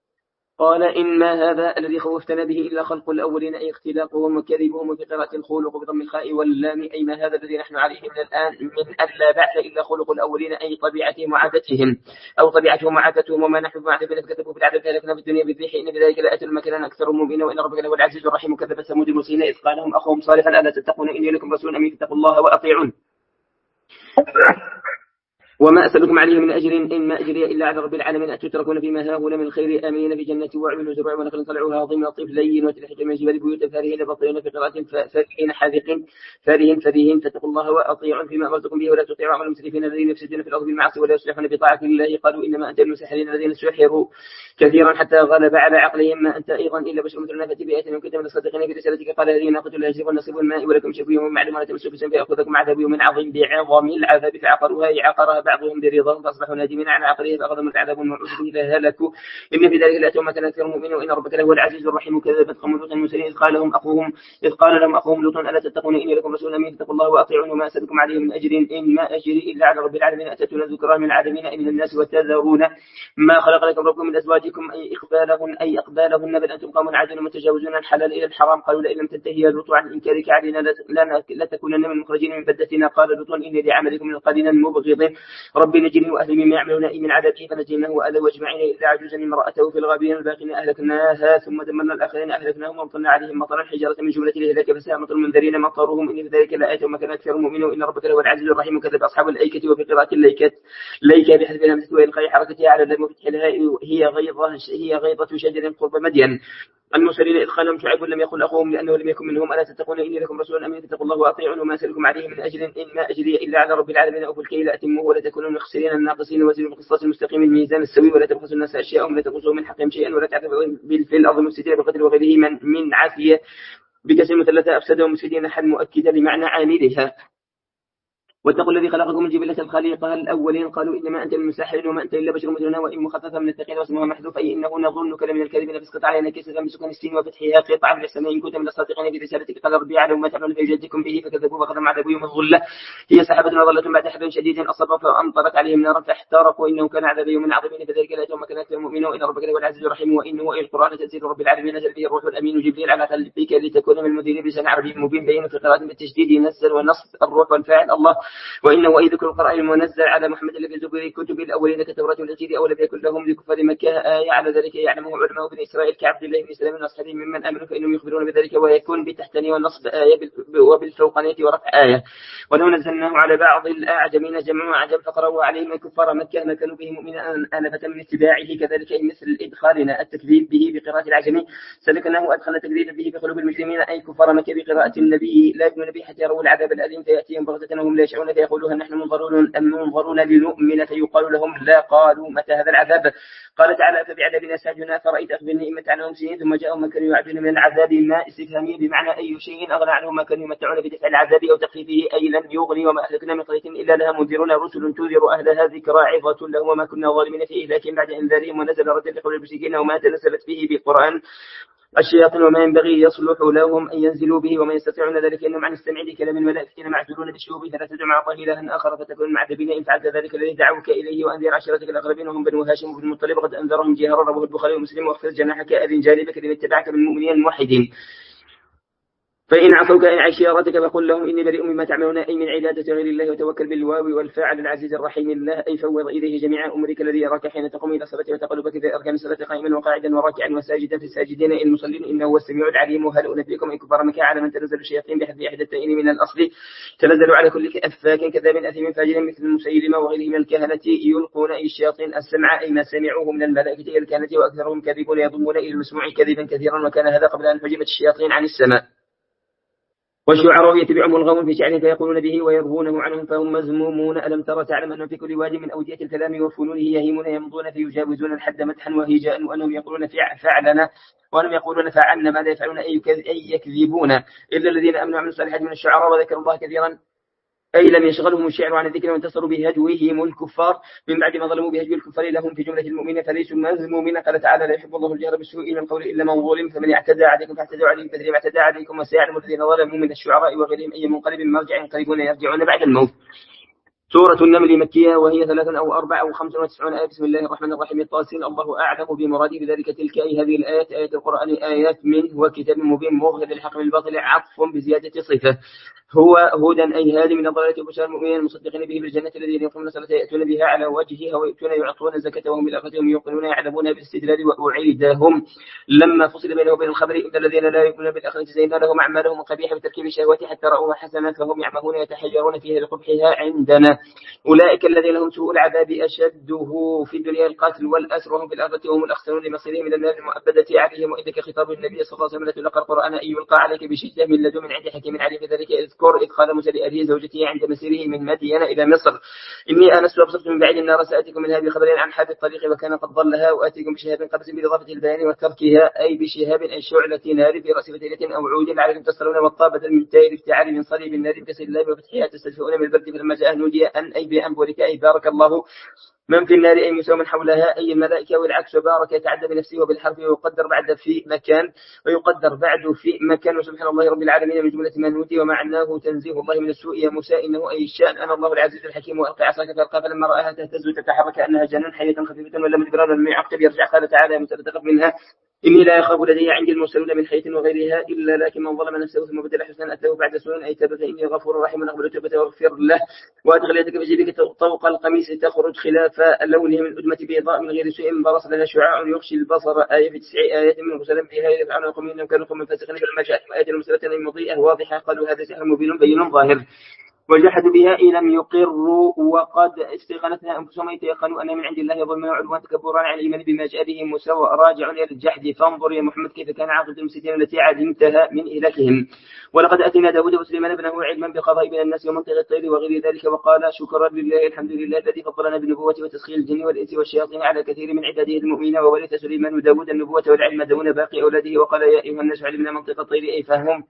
قال إما هذا الذي خوفتنا به إلا خلق الأولين أي اختلاقهم وكذبهم وفي قراءة الخلق بضم الخاء واللام أي ما هذا الذي نحن عليه من الآن من أن لا بعث إلا خلق الأولين أي طبيعتهم وعادتهم أو طبيعتهم وعادتهم وما نحن بمعذبين فكذبوا بالعذاب فهلكنا في الدنيا بالريح إن بذلك لآية مكان أكثر مؤمنين وإن ربك لهو العزيز الرحيم. كذب ثمود المرسلين إذ قال لهم أخوهم صالحا ألا تتقون إني لكم رسول أمين فاتقوا الله وأطيعون وما أسألكم عليه من أجر إن ما أجري إلا على رب العالمين أتتركون فيما هاهنا من الخير آمين في جنة وعيون وزرع ونخل طلعوها هضيم لطيف لين وتلحق من الجبال بيوتا فارهين بطيرين في قراءة فارهين حاذقين فارهين فرهين فاتقوا الله وأطيعون فيما أمرتكم به ولا تطيعوا أمر المسرفين الذين يفسدون في الأرض بالمعاصي ولا يصلحون بطاعة الله. قالوا إنما أنت المسحرين الذين سحروا كثيرا حتى غلب على عقلهم ما أنت أيضا إلا بشر مثلنا فأتي بآية إن كنتم من الصادقين في رسالتك. قال هذه ناقة لا يجري نصيب الماء ولكم شرب يوم معلوم ولا تمسوا بسم فيأخذكم عذاب يوم عظيم بعظم العذاب فعقروها عقرها بعضهم برضاهم فأصبحوا نادمين على عقلهم فأخذهم العذاب الموعود به فهلكوا إن في ذلك لآية ما كان أكثر مؤمنين وإن ربك لهو العزيز الرحيم. كذبت قوم لوط المرسلين إذ قال لهم أخوهم إذ قال لهم أخوهم لوط ألا تتقون إني لكم رسول أمين فاتقوا الله وأطيعون وما أسألكم عليه من أجر إن ما أجري إلا على رب العالمين أتتون الذكران من العالمين إن الناس وتذرون ما خلق لكم ربكم من أزواجكم أي إقبالهن أي أقبالهن بل أنتم قوم عادون متجاوزون الحلال إلى الحرام. قالوا لئن لم تنتهي يا لوط عن إنكارك علينا لتكونن من المخرجين من بدتنا. قال لوط إني لعملكم من القليل المبغضين ربي نجني وأهلي مما يعملون من عذابه فنجيناه وأهله أجمعين إلا عجوزا امرأته في الغابرين الباقين أهلكناها ثم دمرنا الآخرين أهلكناهم وأمطرنا عليهم مطرا حجارة من جملة الهلاك فساء مطر المنذرين مطرهم إن في ذلك لآية وما كان أكثر مؤمنين وإن ربك لهو العزيز الرحيم. كذب أصحاب الأيكة وفي قراءة الليكة ليكة بحذف الهمزة وإلقاء حركتها على اللام وفتح الهاء هي غيظة هي غيظة شجر قرب مدين. المرسلين إذ قال لهم شعيب لم يقل أخوهم لأنه لم يكن منهم ألا تتقون إني لكم رسول أمين فاتقوا الله وأطيعون وما أسألكم عليه من أجر إن ما أجري إلا على رب العالمين أوفوا الكيل أتموه ولا تكونوا مخسرين الناقصين وزنوا بالقسطاس المستقيم الميزان السوي ولا تبخسوا الناس أشياءهم ولا تبخسوا من حقهم شيئا ولا تعتبروا في الأرض مفسدين بقتل وغيره من من عافية بكسر مثلثة أفسدهم مفسدين حل مؤكدا لمعنى عاملها. واتقوا الذي خلقكم من جبلة الخليقة الأولين قالوا إنما أنت من المساحرين وما أنت إلا بشر مثلنا وإن مخففة من التقين واسمها محذوف أي إنه نظنك لمن الكاذبين فاسقط علينا كسفا بسكن السين وفتحها قطعا من السماء إن كنت من الصادقين في رسالتك. قال ربي أعلم ما تعملون فيجازيكم به فكذبوا فأخذهم عذاب يوم الظلة هي سحابة وظلة بعد حر شديد أصابهم فأمطرت عليهم نارا فاحترقوا إنه كان عذاب يوم عظيم فذلك لا يوم كان أكثر مؤمنين وإن ربك لهو العزيز الرحيم. وإنه أي القرآن تنزيل رب العالمين نزل به الروح الأمين جبريل على قلبك لتكون من المنذرين بلسان عربي مبين بين في قراءة بالتجديد ينزل ونصب الروح والفاعل الله. وإنه أي ذكر القرآن المنزل على محمد الذي زبر كتب الأولين كالتوراة والإنجيل أولم يكن لهم لكفار مكة آية على ذلك يعلمه علماء بني إسرائيل كعبد الله بن سلام وأصحابه ممن آمنوا فإنهم يخبرون بذلك ويكون بالتحتاني والنصب آية وبالفوقانية ورفع آية. ولو نزلناه على بعض الأعجمين جمعوا عجم فقرأوا عليهم كفار مكة ما كانوا به مؤمنين آنفة من اتباعه كذلك أي مثل إدخالنا التكذيب به بقراءة العجمي سلكناه أدخلنا تكذيب به بقلوب المسلمين أي كفار مكة بقراءة النبي لا يبنون به حتى يروا العذاب الأليم فيأتيهم بغتة وهم لا يشعرون يسمعونك يقولون نحن منظرون أم منظرون لنؤمن فيقال لهم لا، قالوا متى هذا العذاب؟ قال تعالى فبعذابنا يستعجلون أفرأيت أخبرني إن متعناهم سنين ثم جاءهم ما كانوا يوعدون من العذاب ما استفهامي بمعنى أي شيء أغنى عنهم ما كانوا يمتعون بدفع العذاب أو تخفيفه أي لم يغني وما أهلكنا من قرية إلا لها منذرون رسل تنذر أهلها ذكرى عظة لهم وما كنا ظالمين في إهلاكهم بعد إنذارهم ونزل ردا لقول المشركين وما تنزلت فيه بالقرآن الشياطين وما ينبغي يصلح لهم أن ينزلوا به وما يستطيعون ذلك إنهم عن السمع لكلام الملائكة معزولون بالشهوب فلا تدع مع الله إلها آخر فتكون معذبين إن فعلت ذلك الذي دعوك إليه وأنذر عشيرتك الأقربين وهم بنو هاشم وبن المطلب قد أنذرهم جهارا رواه البخاري ومسلم واخفض جناحك أذن جانبك لمن اتبعك من المؤمنين الموحدين فإن عصوك عن عشيرتك فقل لهم إني بريء مما تعملون أي من عبادة غير الله وتوكل بالواو والفاعل العزيز الرحيم الله أي فوض إليه جميع أمرك الذي يراك حين تقوم إلى صلاة وتقلبك في أركان الصلاة قائما وقاعدا وراكعا وساجدا في الساجدين المصلين إنه هو السميع العليم. وهل أنبئكم إن كفر مكة على من تنزل الشياطين بحذف إحدى التائين من الأصل تنزل على كل أفاك كذاب أثيم فاجر مثل المسيلمة وغيره من الكهنة يلقون أي الشياطين السمع أي ما سمعوه من الملائكة إلى الكهنة وأكثرهم كاذبون يضمون إلى المسموع كذبا كثيرا وكان هذا قبل أن حجبت الشياطين عن السماء. والشعراء يتبعهم الغاوون في شعر فيقولون به ويرضونه عنهم فهم مذمومون. ألم ترى تعلم أنهم في كل واد من أودية الكلام وفنونه يهيمون يمضون فيجاوزون الحد مدحا وهجاء وأنهم يقولون فعلنا وأنهم يقولون فعلنا ما لا يفعلون أي يكذبون إلا الذين أمنوا وعملوا الصالحات من الشعراء وذكروا الله كثيرا أي لم يشغلهم الشعر عن الذكر وانتصروا بهجوهم الكفار من بعد ما ظلموا بهجو الكفار لهم في جملة المؤمنين فليسوا مذمومين. قال تعالى لا يحب الله الجهر بالسوء من القول إلا من ظلم فمن اعتدى عليكم فاعتدوا عليه بمثل ما اعتدى عليكم وسيعلم الذين ظلموا من الشعراء وغيرهم أي منقلب مرجع ينقلبون يرجعون بعد الموت. سورة النمل مكية وهي ثلاث أو أربع أو خمس وتسعون آية. بسم الله الرحمن الرحيم. الطاسين الله أعلم بمراده بذلك تلك أي هذه الآيات آيات القرآن آيات منه وكتاب مبين مظهر للحق بالباطل عطف بزيادة صفة. هو هدى أي هادي من الضلالة وبشار المؤمنين المصدقين به بالجنة الذين يقيمون الصلاة يأتون بها على وجهها ويؤتون يعطون الزكاة وهم بالآخرة هم يوقنون يعلمون بالاستدلال وأعيدهم لما فصل بينه وبين الخبر إن الذين لا يؤمنون بالآخرة زينا لهم أعمالهم قبيحة بتركيب الشهوات حتى رأوها حسنة فهم يعمهون يتحيرون فيها لقبحها عندنا. أولئك الذين لهم سوء العذاب أشده في الدنيا القتل والأسر وهم في الآخرة هم الأخسرون لمصيرهم من النار المؤبدة عليهم. وإذا خطاب النبي صلى الله عليه وسلم تلقى القرآن أن يلقى عليك بشدة من لدن من عند حكيم عليم ذلك اذكر إذ قال موسى لأبيه زوجته عند مسيره من مدين إلى مصر إني آنست وأبصرت من بعيد النار سآتيكم من هذه خبرين عن حاد الطريق وكان قد ضلها وآتيكم بشهاب قبس بإضافة البيان وتركها أي بشهاب أي شعلة نار في رأس فتيلة أو عود لعلكم تصلون والطابة من تائر افتعال من صليب النار بكسر الله وفتحها تستدفئون من البرد فلما جاء نودي أن أي بأنبولك أي بارك الله من في النار أي مسوى من حولها أي الملائكة والعكس بارك يتعدى بنفسه وبالحرف ويقدر بعد في مكان ويقدر بعد في مكان وسبحان الله رب العالمين من جملة ما نودي ومعناه تنزيه الله من السوء يا موسى إنه أي الشأن أنا الله العزيز الحكيم وألقى عصاك فألقى فلما رآها تهتز وتتحرك أنها جنان حية خفيفة ولم تدبر ولم يعقب يرجع قال تعالى متلتقف منها إني لا يخاف لدي عندي المرسلون من حية وغيرها إلا لكن من ظلم نفسه ثم بدل حسنا أتاه بعد سنين أي تاب فإني غفور رحيم أقبل توبته واغفر له وأدخل يدك في جيبك طوق القميص تخرج خلاف لونه من أدمة بيضاء من غير سوء برص لها شعاع يغشي البصر آية في تسع آيات من مسلم بها يفعلون قوم إنهم كانوا قوم فاسقين فلما جاءتهم آية المرسلة مضيئة واضحة قالوا هذا سحر مبين بين ظاهر وجحدوا بها إن لم يقروا وقد استيقنتها أنفسهم يتيقنوا أنها من عند الله ظلما وعدوا تكبرا على الإيمان بما جاء به موسى راجع إلى الجحد فانظر يا محمد كيف كان عاقبة المفسدين التي علمتها من إهلاكهم. ولقد أتينا داود وسليمان ابنه علما بقضاء بين الناس ومنطق الطير وغير ذلك وقال شكرا لله الحمد لله الذي فضلنا بالنبوة وتسخير الجن والإنس والشياطين على كثير من عباده المؤمنين وورث سليمان داود النبوة والعلم دون باقي أولاده وقال يا أيها الناس علمنا منطق الطير أي فهم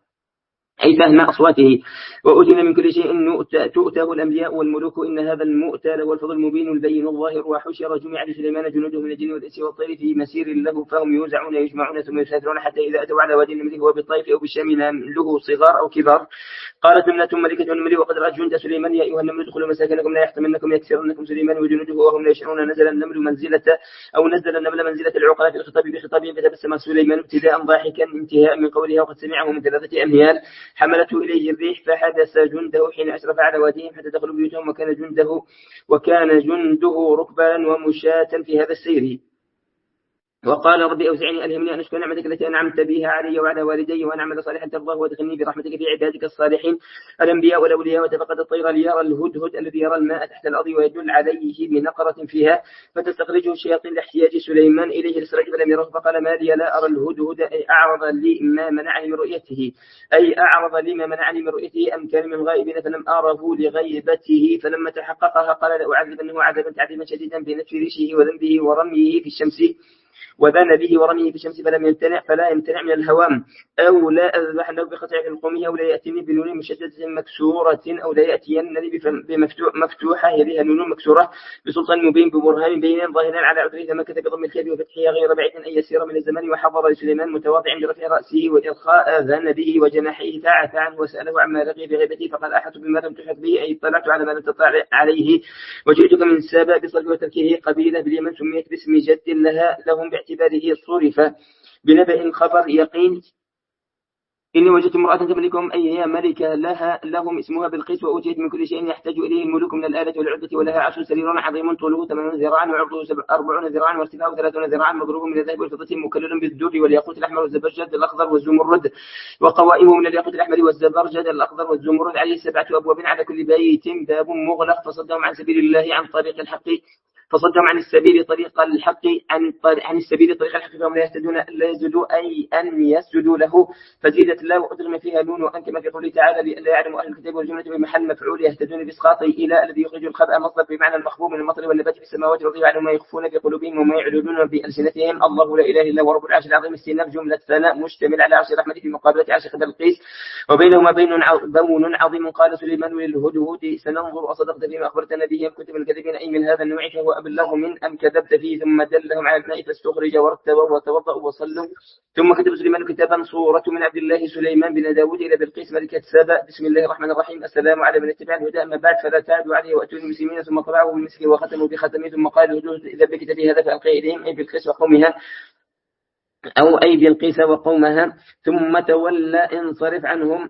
أي فهم أصواته وأتينا من كل شيء تؤتاه الأنبياء والملوك إن هذا المؤتى له الفضل المبين البين الظاهر وحشر جميع لسليمان جنوده من الجن والإنس والطير في مسير له فهم يوزعون يجمعون ثم يسافرون حتى إذا أتوا على وادي النمل هو بالطيف أو بالشام له صغار أو كبار قالت نملة ملكة النمل وقد رأت جند سليمان يا أيها النمل ادخلوا مساكنكم لا يحطمنكم يكسرنكم سليمان وجنوده وهم لا يشعرون نزل النمل منزلة أو نزل النمل منزلة العقلاء في الخطاب بخطابه فتبسم سليمان ابتداء ضاحكا انتهاء من قولها وقد سمعه من ثلاثة أميال حملته إليه الريح فحدث جنده حين أشرف على واديهم حتى دخلوا بيوتهم وكان جنده وكان جنده ركبانا ومشاة في هذا السير. وقال ربي أوزعني ألهمني أن أشكر نعمتك التي أنعمت بها علي وعلى والدي وأن أعمل صالحا ترضاه وادخلني برحمتك في عبادك الصالحين الأنبياء والأولياء. وتفقد الطير ليرى الهدهد الذي يرى الماء تحت الأرض ويدل عليه بنقرة فيها فتستخرجه الشياطين لاحتياج سليمان إليه للسرج فلم يره فقال ما لي لا أرى الهدهد أي أعرض لي ما منعني من رؤيته أي أعرض لي ما منعني من رؤيته أم كان من الغائبين فلم أره لغيبته فلما تحققها قال لأعذبنه عذابا تعذيبا شديدا بنتف ريشه وذنبه ورميه في الشمس وبان به ورميه في الشمس فلم يمتنع فلا يمتنع من الهوام أو لا أذبح له بقطع في القوم أو لا يأتيني بنون مشددة مكسورة أو لا يأتينني بمفتوحة يليها نون مكسورة بسلطان مبين ببرهان بين ظاهرا على عذره فمكث بضم الكاف وفتحها غير بعيد أن يسير من الزمان وحضر لسليمان متواضعا برفع رأسه وإرخاء ذنبه وجناحيه فعفى عنه وسأله عما لقي بغيبته فقال أحط بما لم تحط به أي اطلعت على ما لم تطلع عليه وجئتك من سابا بصرف وتركه قبيلة باليمن سميت باسم جد لها لهم باعتباره صرف بنبأ خبر يقين إني وجدت امرأة تملكهم أي هي ملكة لها لهم اسمها بالقيس وأوتيت من كل شيء يحتاج إليه الملوك من الآلة والعدة ولها عرش سرير عظيم طوله ثمانون ذراعا وعرضه أربعون ذراعا وارتفاعه ثلاثون ذراعا مضروب من الذهب والفضة مكلل بالدر والياقوت الأحمر والزبرجد الأخضر والزمرد وقوائمه من الياقوت الأحمر والزبرجد الأخضر والزمرد عليه سبعة أبواب على كل بيت باب مغلق فصدهم عن سبيل الله عن طريق الحق فصدهم عن السبيل طريق الحق عن عن السبيل طريق الحق فهم لا يهتدون لا يسجدوا أي أن يسجدوا له فزيدت لا وأدغم فيها نون وأن كما في قوله تعالى لا يعلم أهل الكتاب والجملة بمحل مفعول يهتدون بإسقاطه إلى الذي يخرج الخبأ مصدر بمعنى المخبوب من المطر والنبات في السماوات والأرض يعلم ما يخفون في قلوبهم وما يعلنون بألسنتهم الله لا إله إلا هو رب العرش العظيم استئناف جملة ثناء مشتمل على عرش الرحمة في مقابلة عرش بلقيس وبينهما بين بون عظيم قال سليمان للهدهد سننظر أصدقت فيما أخبرتنا به أم كنت من الكاذبين أي من هذا النوع فهو أبلغ من أم كذبت فيه ثم دلهم على الماء فاستخرج وارتووا وتوضأوا وصلوا ثم كتب سليمان كتابا صورة من عبد الله سليمان بن داود إلى بلقيس ملكة سبأ بسم الله الرحمن الرحيم السلام على من اتبع الهدى أما بعد فلا تعدوا عليه وأتوا المسلمين ثم طبعه بالمسك وختموا بختمه ثم قال الهدود إذا بكتابه هذا فألقي إليهم أي بلقيس وقومها أو أي بلقيس وقومها ثم تولى انصرف عنهم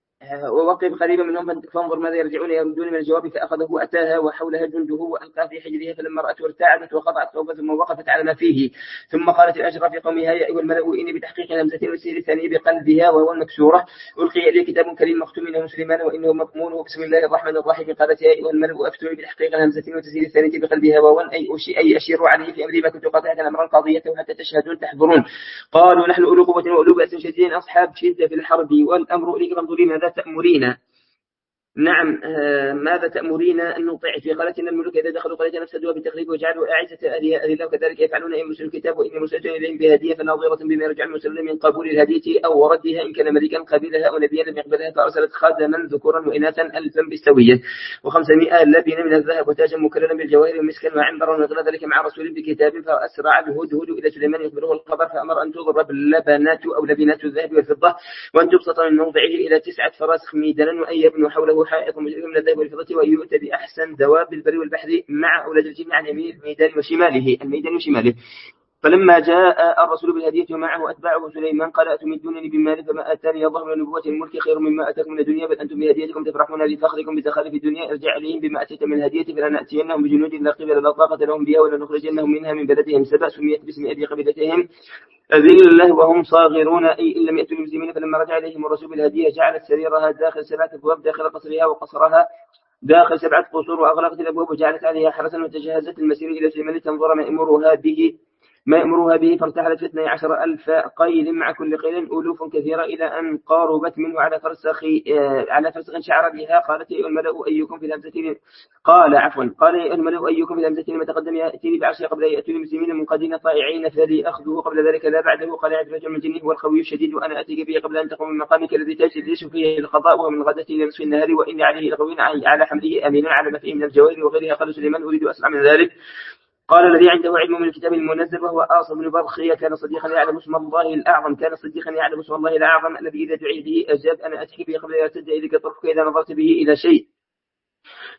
ووقف قريبا منهم فانظر ماذا يرجعون يردون من الجواب فأخذه وأتاها وحولها جنده وألقى في حجرها فلما رأته ارتعدت وخضعت خوفا ثم وقفت على ما فيه ثم قالت الأشرف في قومها يا أيها الملأ إني بتحقيق همزة والسير الثاني بقلبها وهو المكسورة ألقي إليه كتاب كريم مختوم من سليمان وإنه مضمونه بسم الله الرحمن الرحيم قالت يا أيها الملأ أفتوني بتحقيق الهمزة والتسير الثاني بقلبها وهو أي أشي أي أشير عليه في أمري ما كنت قاطعة أمرا قاضيته حتى تشهدون تحضرون قالوا نحن أولو قوة وأولو بأس شديد أصحاب شدة في الحرب والأمر إليك فانظري ماذا تأمرين نعم آه ماذا تأمرين أن نطيع في قالت إن الملوك إذا دخلوا قرية نفسدوها بالتخريب وجعلوا أعزة أهلها أذلة وكذلك يفعلون إن مرسلوا الكتاب وإن مرسلوا إليهم بهدية فناظرة بما يرجع المرسلون من قبول الهدية أو ردها إن كان ملكا قبلها أو نبيا لم يقبلها فأرسلت خادما ذكورا وإناثا ألفا بالسوية وخمسمائة لبنا من الذهب وتاجا مكررا بالجواهر ومسكا وعنبرا ونقل ذلك مع رسول بكتاب فأسرع الهدهد إلى سليمان يخبره الخبر فأمر أن تضرب اللبنات أو لبنات الذهب والفضة وأن تبسط من موضعه إلى تسعة فراسخ ميدانا وأن يبنوا حوله حائط مجرد من الذهب والفضة وأن يؤتى بأحسن دواب البر والبحر مع أولاد الجن عن يمين الميدان وشماله الميدان وشماله فلما جاء الرسول بالهدية ومعه أتباعه سليمان قال أتمدونني بمال فما آتاني الله من نبوة الملك خير مما أتاكم من الدنيا بل أنتم بهديتكم تفرحون لفخركم بزخارف الدنيا ارجع إليهم بما أتيت من الهدية فلنأتينهم بجنود لا قبل لا طاقة لهم بها ولنخرجنهم منها من بلدهم سبأ سميت باسم أبي قبيلتهم أذلة وهم صاغرون أي إن لم يأتوا المسلمين فلما رجع إليهم الرسول بالهدية جعلت سريرها داخل سبعة أبواب داخل قصرها وقصرها داخل سبعة قصور وأغلقت الأبواب وجعلت عليها حرسا وتجهزت المسير إلى سليمان لتنظر ما يأمرها به ما يأمرها به فارتحلت في اثني عشر ألف قيل مع كل قيل ألوف كثيرة إلى أن قاربت منه على فرسخ على فرسخ شعر بها قالت يا الملأ أيكم في الهمزة قال عفوا قال يا الملأ أيكم في الهمزة لما تقدم يأتي بعشر قبل أن يأتوا المسلمين منقادين طائعين فذي أخذه قبل ذلك لا بعده قال عبد رجل من جنه هو الخوي الشديد وأنا أتيك به قبل أن تقوم من مقامك الذي تجلس فيه القضاء ومن غدته إلى نصف النهار وإن عليه لغوين على حمله أمين على ما فيه من الجوائر وغيرها قال سليمان أريد أسرع من ذلك قال الذي عنده علم من الكتاب المنزل وهو آصم بن برخية كان صديقا يعلم اسم الله الأعظم كان صديقا يعلم اسم الله الأعظم الذي إذا دعي به أجاب أنا أتيك به قبل أن يرتد إليك طرفك إذا نظرت به إلى شيء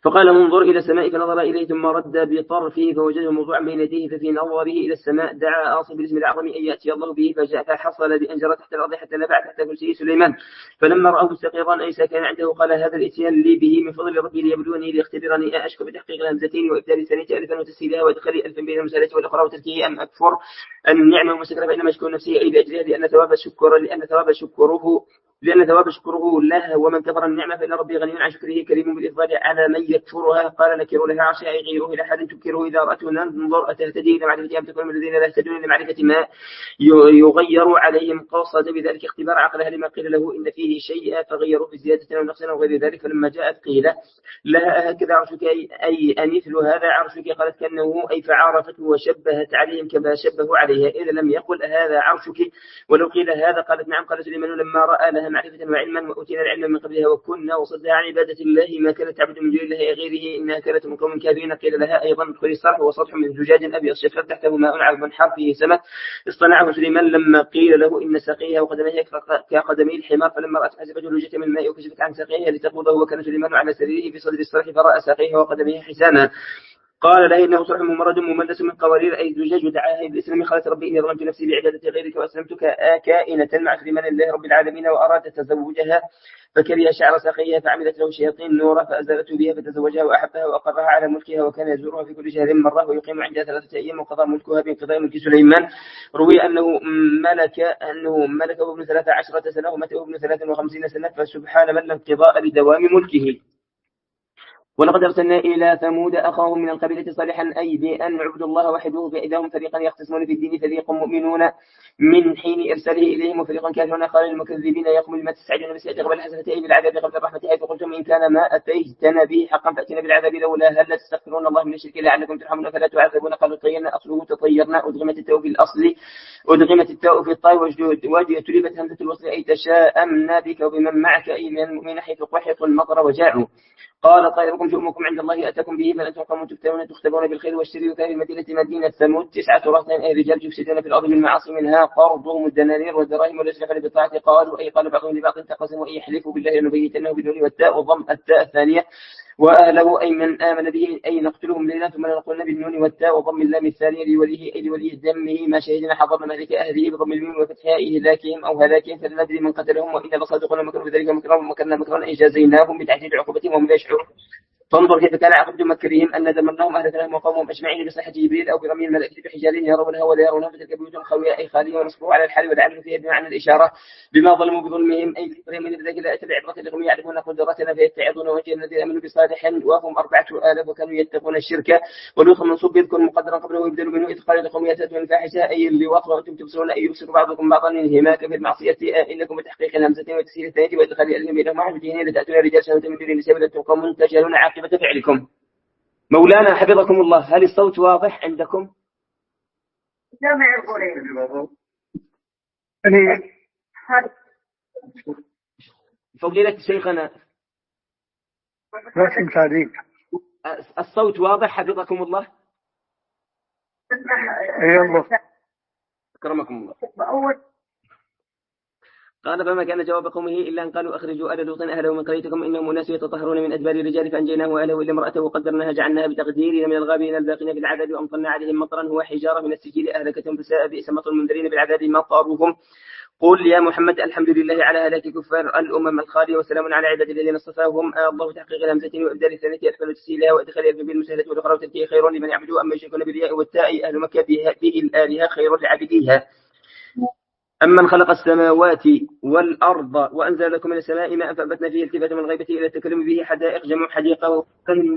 فقال انظر إلى السماء فنظر إليه ثم رد بطرفه فوجده موضوعا بين يديه ففي نظره إلى السماء دعا آصف بالاسم الأعظم أن يأتي الله به فجاء فحصل بأن تحت الأرض حتى نفع تحت كرسي سليمان. فلما رآه مستقرا أي سكن عنده قال هذا الإتيان لي به من فضل ربي ليبلوني ليختبرني أشكر بتحقيق الهمزتين وإبدال الثانية ألفا وتسهيلها وإدخال ألفا بين المسألة والأخرى وتركه أم أكفر أن النعمة ومسكر فإنما أشكر نفسي أي بأجلها لأن ثواب الشكر لأن ثواب شكره لأن ثواب شكره له ومن كفر النعمة فإن ربي غني عن شكره كريم بالإفضال على من يكفرها. قال نكر لها عرشها أي غيره إلى حد تنكره إذا رأته ننظر أتهتدي إلى معرفة أم تكون من الذين لا يهتدون إلى معرفة ما يغير عليهم قاصد بذلك اختبار عقلها لما قيل له إن فيه شيئا فغيروا في زيادة أو نقص أو غير ذلك. فلما جاءت قيل لها هكذا عرشك أي, أي أمثل هذا عرشك قالت كأنه أي فعارفته وشبهت عليهم كما شبهوا عليها إذا لم يقل هذا عرشك ولو قيل هذا قالت نعم. قال سليمان لما رأى لها معرفة وعلما وأوتينا العلم من قبلها وكنا وصدها عن عبادة الله ما كانت تعبد من دون الله غيره إنها كانت من قوم كافرين. قيل لها أيضا ادخلي الصرح وسطح من زجاج أبيض شفاف تحته ماء عذب حار فيه سمك اصطنعه سليمان لما قيل له إن ساقيها وقدميها كقدمي الحمار فلما رأت حسبته لجة من الماء وكشفت عن ساقيها لتقوضه وكان سليمان على سريره في صدر الصرح فرأى ساقيها وقدميها حساما. قال له إنه صرح ممرد مملس من قوارير أي زجاج ودعاها بالإسلام قالت ربي إني ظلمت نفسي بعبادة غيرك وأسلمت كائنة مع سليمان الله رب العالمين وأراد تزوجها فكره شعر ساقيها فعملت له شياطين نورا فأزالته بها فتزوجها وأحبها وأقرها على ملكها وكان يزورها في كل شهر مرة ويقيم عندها ثلاثة أيام وقضى ملكها بانقضاء ملك سليمان. روي أنه ملك أنه ملك ابن ثلاث عشرة سنة ومات ابن ثلاث وخمسين سنة فسبحان من لا انقضاء لدوام ملكه. ولقد أرسلنا إلى ثمود أخاهم من القبيلة صالحا أي بأن اعبدوا الله وحده فإذا هم فريقا يختصمون في الدين فريق مؤمنون من حين إرساله إليهم وفريق كافرون. قال المكذبين يقوم لما تستعجلون بسيئة قبل الحسنة أي بالعذاب قبل الرحمة حيث قلتم إن كان ما أتيتنا به حقا فأتنا بالعذاب لولا هل لا تستغفرون الله من الشرك لعلكم ترحمون فلا تعذبون. قالوا طيرنا أصله تطيرنا أدغمت التاء في الأصل أدغمت التاء في الطاء وجلبت همزة الوصل أي تشاءمنا بك وبمن معك أي من المؤمنين حيث قحطوا المطر وجاعوا. قال طائركم شؤمكم عند الله أتاكم به فلأنتم قوم تفتنون تختبون بالخير والشر وكان المدينة مدينة ثمود تسعة رهطين أي رجال يفسدون في الأرض بالمعاصي منها قرضهم الدنانير والدراهم والأسلحة بالطاعة. قالوا أي قال بعضهم لبعض تقسموا أي يحلفوا بالله لنبيتنه بدون والتاء وضم التاء الثانية وأهله أي من آمن به أي نقتلهم ليلا ثم نقولن بالنون والتاء وضم اللام الثانية لوليه أي لوليه دمه ما شهدنا حضرنا مهلك أهله بضم الميم وفتحها إهلاكهم أو هلاكهم فلا ندري من قتلهم وإن لصادقون مكروا بذلك مكرا ومكرنا مكرا أي جازيناهم بتحديد عقوبتهم وهم لا يشعرون. فانظر كيف كان عقبة مكرهم أن دمرناهم أهلكناهم وقومهم أجمعين بصحة جبريل أو برمي الملائكة بحجار يرونها ولا يرونها فتلك بيوت خاوية أي خالية ونصبوا على الحال ولعنوا فيها بمعنى الإشارة بما ظلموا بظلمهم أي بظلمهم من ذلك لا أتبع عبرة لهم يعرفون قدرتنا فيتعظون وجه الذين آمنوا بصالح وهم أربعة آلاف وكانوا يتقون الشرك. ولوط منصوب يذكر مقدرا قبله ويبدل منه إذ قال لقوم يأتون الفاحشة أي اللواط وأنتم تبصرون أي يبصر بعضكم بعضا انهماك في المعصية إنكم بتحقيق الهمزة وتسهيل الثانية وإدخال الألهم بينهم مع وجهين لتأتون الرجال شهوة من دون النساء ولأنتم قوم تجهلون عاقبة فعلكم. مولانا حفظكم الله هل الصوت واضح عندكم؟ فضيلة شيخنا الصوت واضح حفظكم الله؟ أكرمكم الله. قال فما كان جواب قومه إلا أن قالوا أخرجوا آل لوط أهله من قريتكم إنهم أناس يتطهرون من أدبار الرجال فأنجيناه وأهله إلا امرأته وقدرناها جعلناها بتقدير من الغابرين الباقين بالعذاب وأمطرنا عليهم مطرا هو حجارة من السجيل أهلكتهم فساء بئس مطر المنذرين بالعذاب مطرهم. قل يا محمد الحمد لله على هلاك كفار الأمم الخالية وسلام على عباد الذين اصطفاهم الله تحقيق الهمزة وإبدال الثانية أدخل تسهيلها وإدخال الألف بالمسهلة والأخرى وتركيه خير لمن يعبدوا أما يشركون بالياء والتاء أهل مكة به الآلهة خير لعبديها. أمن خلق السماوات والأرض وأنزل لكم من السماء ماء فأنبتنا فيه التفات من الغيبة إلى التكلم به حدائق جمع حديقة وكن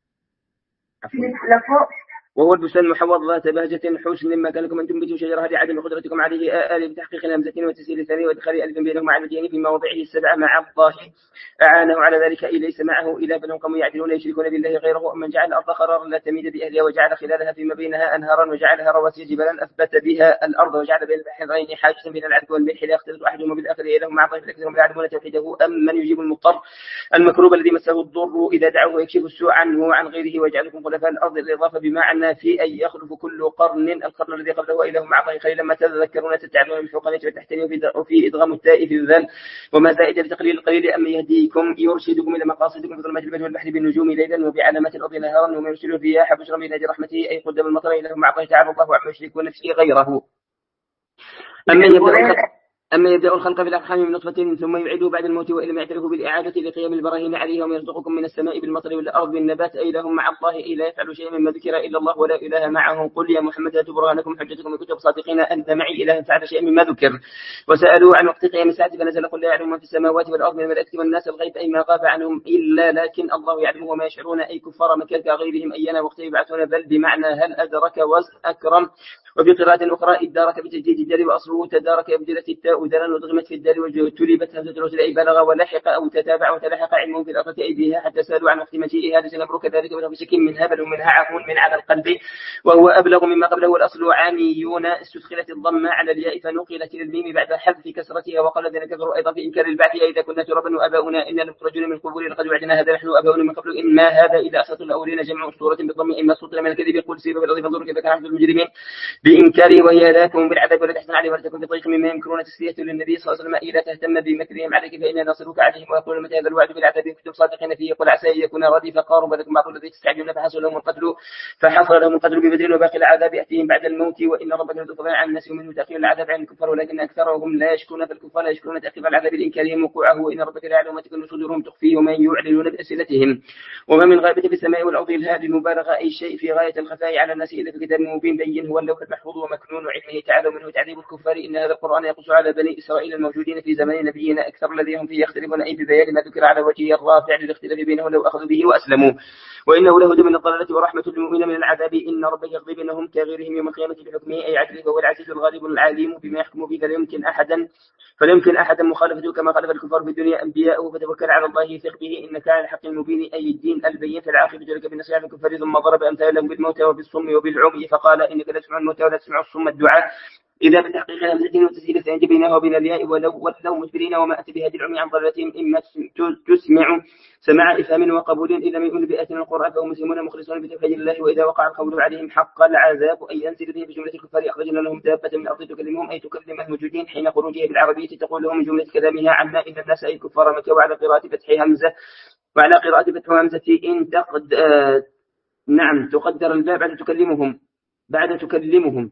وهو البستان المحوض ذات بهجة حسن مما كان لكم أن تنبتوا شجرها لعدم قدرتكم عليه آل بتحقيق الهمزة وتسهيل الثاني وإدخال ألف بينهما مع المدين في مواضعه السبعة مع الظاهر أعانه على ذلك أي ليس معه إلا بل هم قوم يعدلون يشركون بالله غيره. أمن جعل الأرض قرارا لا تميد بأهلها وجعل خلالها فيما بينها أنهارا وجعلها رواسي جبالا أثبت بها الأرض وجعل بين البحرين حاجزا بين العذب والملح لا يختلط أحدهما بالآخر إلهم مع ضيف لكنهم لا يعلمون توحيده. أم من يجيب المضطر المكروب الذي مسه الضر إذا دعوه ويكشف السوء عنه وعن غيره ويجعلكم خلفاء الأرض الإضافة بما عن يقولون في أن يخلف كل قرن القرن الذي قبله وإله مع الله خليلا ما تذكرون تتعبون بالفوقانية والتحتانية وفي إدغام التاء في الذال وما زائد لتقليل القليل أما يهديكم يرشدكم إلى مقاصدكم في ظلمات البر والبحر بالنجوم ليلا وبعلامات الأرض نهارا وما يرسل الرياح بشرا من نادي رحمته أي قدم المطر إله مع الله تعالى الله عما يشركون نفسه غيره. أما يبدأ أما يبدأ الخلق في الأرحام من نطفة ثم يعيده بعد الموت وإن لم يعترفوا بالإعادة لقيام البراهين عليه وما يرزقكم من السماء بالمطر والأرض بالنبات أي لهم مع الله إي لا يفعل شيئا مما ذكر إلا الله ولا إله معه قل يا محمد هاتوا برهانكم حجتكم إن كنتم صادقين أن معي إله فعل شيئا مما ذكر. وسألوا عن وقت قيام الساعة فنزل قل لا يعلم من في السماوات والأرض من الملائكة والناس الغيب أي ما غاب عنهم إلا لكن الله يعلم وما يشعرون أي كفار مكان كغيرهم أينا وقت يبعثون بل بمعنى هل أدرك وأكرم. وفي قراءة أخرى إدارك بتجديد الدال وأصله تدارك يبدلت التاء دلا وضغمت في الدال وتلبت همزة الوصل أي بلغ ولحق أو تتابع وتلحق علمهم في الأرض أي بها حتى سألوا عن وقت مجيئها لسنبرك كذلك ولو بشك من هبل ومنها عفو من على القلب وهو أبلغ مما قبله والأصل عاميون استدخلت الضمة على الياء فنقلت إلى الميم بعد حذف كسرتها وقال الذين كفروا أيضا في إنكار البعث إذا كنا ترابا وآباؤنا إنا لمخرجون من القبور لقد وعدنا هذا نحن وآباؤنا من قبل إن ما هذا إلا أساطير الأولين جمع أسطورة بالضم إما سطر من الكذب قل سيروا في الأرض فانظروا كيف كان عهد المجرمين بإنكاره وهي لا تكون بالعذاب ولا تحزن عليه ولا تكون في ضيق مما يمكرون تسلية للنبي صلى الله عليه وسلم إذا تهتم بمكرهم عليك فإنا نصرك عليهم ويقول متى هذا الوعد بالعذاب إن كنتم صادقين فيه قل عسى أن يكون رديف قارب لكم بعض الذي تستعجلون فحصل لهم القتل فحصل لهم القتل ببدر وباقي العذاب يأتيهم بعد الموت وإن ربك لذو فضل على الناس ومنه تأخير العذاب عن الكفار ولكن أكثرهم لا يشكرون فالكفار لا يشكرون تأخير العذاب لإنكارهم وقوعه وإن ربك لا يعلم ما تكن صدورهم تخفيه وما يعلنون بأسئلتهم وما من غائبة في السماء والأرض الهادي المبالغة أي شيء في غاية الخفاء على الناس إلا في كتاب مبين بين هو اللوح المحفوظ ومكنون علمه تعالى ومنه تعذيب الكفار إن هذا القرآن يقص على بني إسرائيل الموجودين في زمان نبينا أكثر الذين هم فيه يختلفون أي ببيان ما ذكر على وجهه الرافع للاختلاف بينهم لو أخذوا به وأسلموا وإنه لهدى من الضلالة ورحمة للمؤمنين من العذاب إن ربك يقضي بينهم كغيرهم يوم القيامة بحكمه أي عدله وهو العزيز الغالب العليم بما يحكم به فلا يمكن أحدا فلا يمكن أحدا مخالفته كما خالف الكفار في الدنيا أنبياءه فتوكل على الله ثق به إنك على الحق المبين أي الدين البين فالعاقبة لك بالنصيحة عن الكفار ثم ضرب أمثالهم بالموتى وبالصم وبالعمي فقال إنك لا تسمع الموتى ولا تسمع الصم الدعاء إذا بتحقيق همزة وتسهيل الثاني بينها وبين الياء ولو ولو مجبرين وما أتى بهذه العمي عن ضلالتهم إما تسمع سماع إفهام وقبول إذا من يؤمن بآيات من القرآن فهم مسلمون مخلصون بتوحيد الله وإذا وقع القول عليهم حق العذاب أي ينزل به بجملة الكفار أخرجنا لهم دابة من الأرض تكلمهم أي تكلم الموجودين حين خروجها بالعربية تقول لهم من جملة كلامها عنا إن الناس أي كفار مكة وعلى قراءة فتح همزة وعلى قراءة فتح همزة إن تقد آه نعم تقدر الباب بعد تكلمهم بعد تكلمهم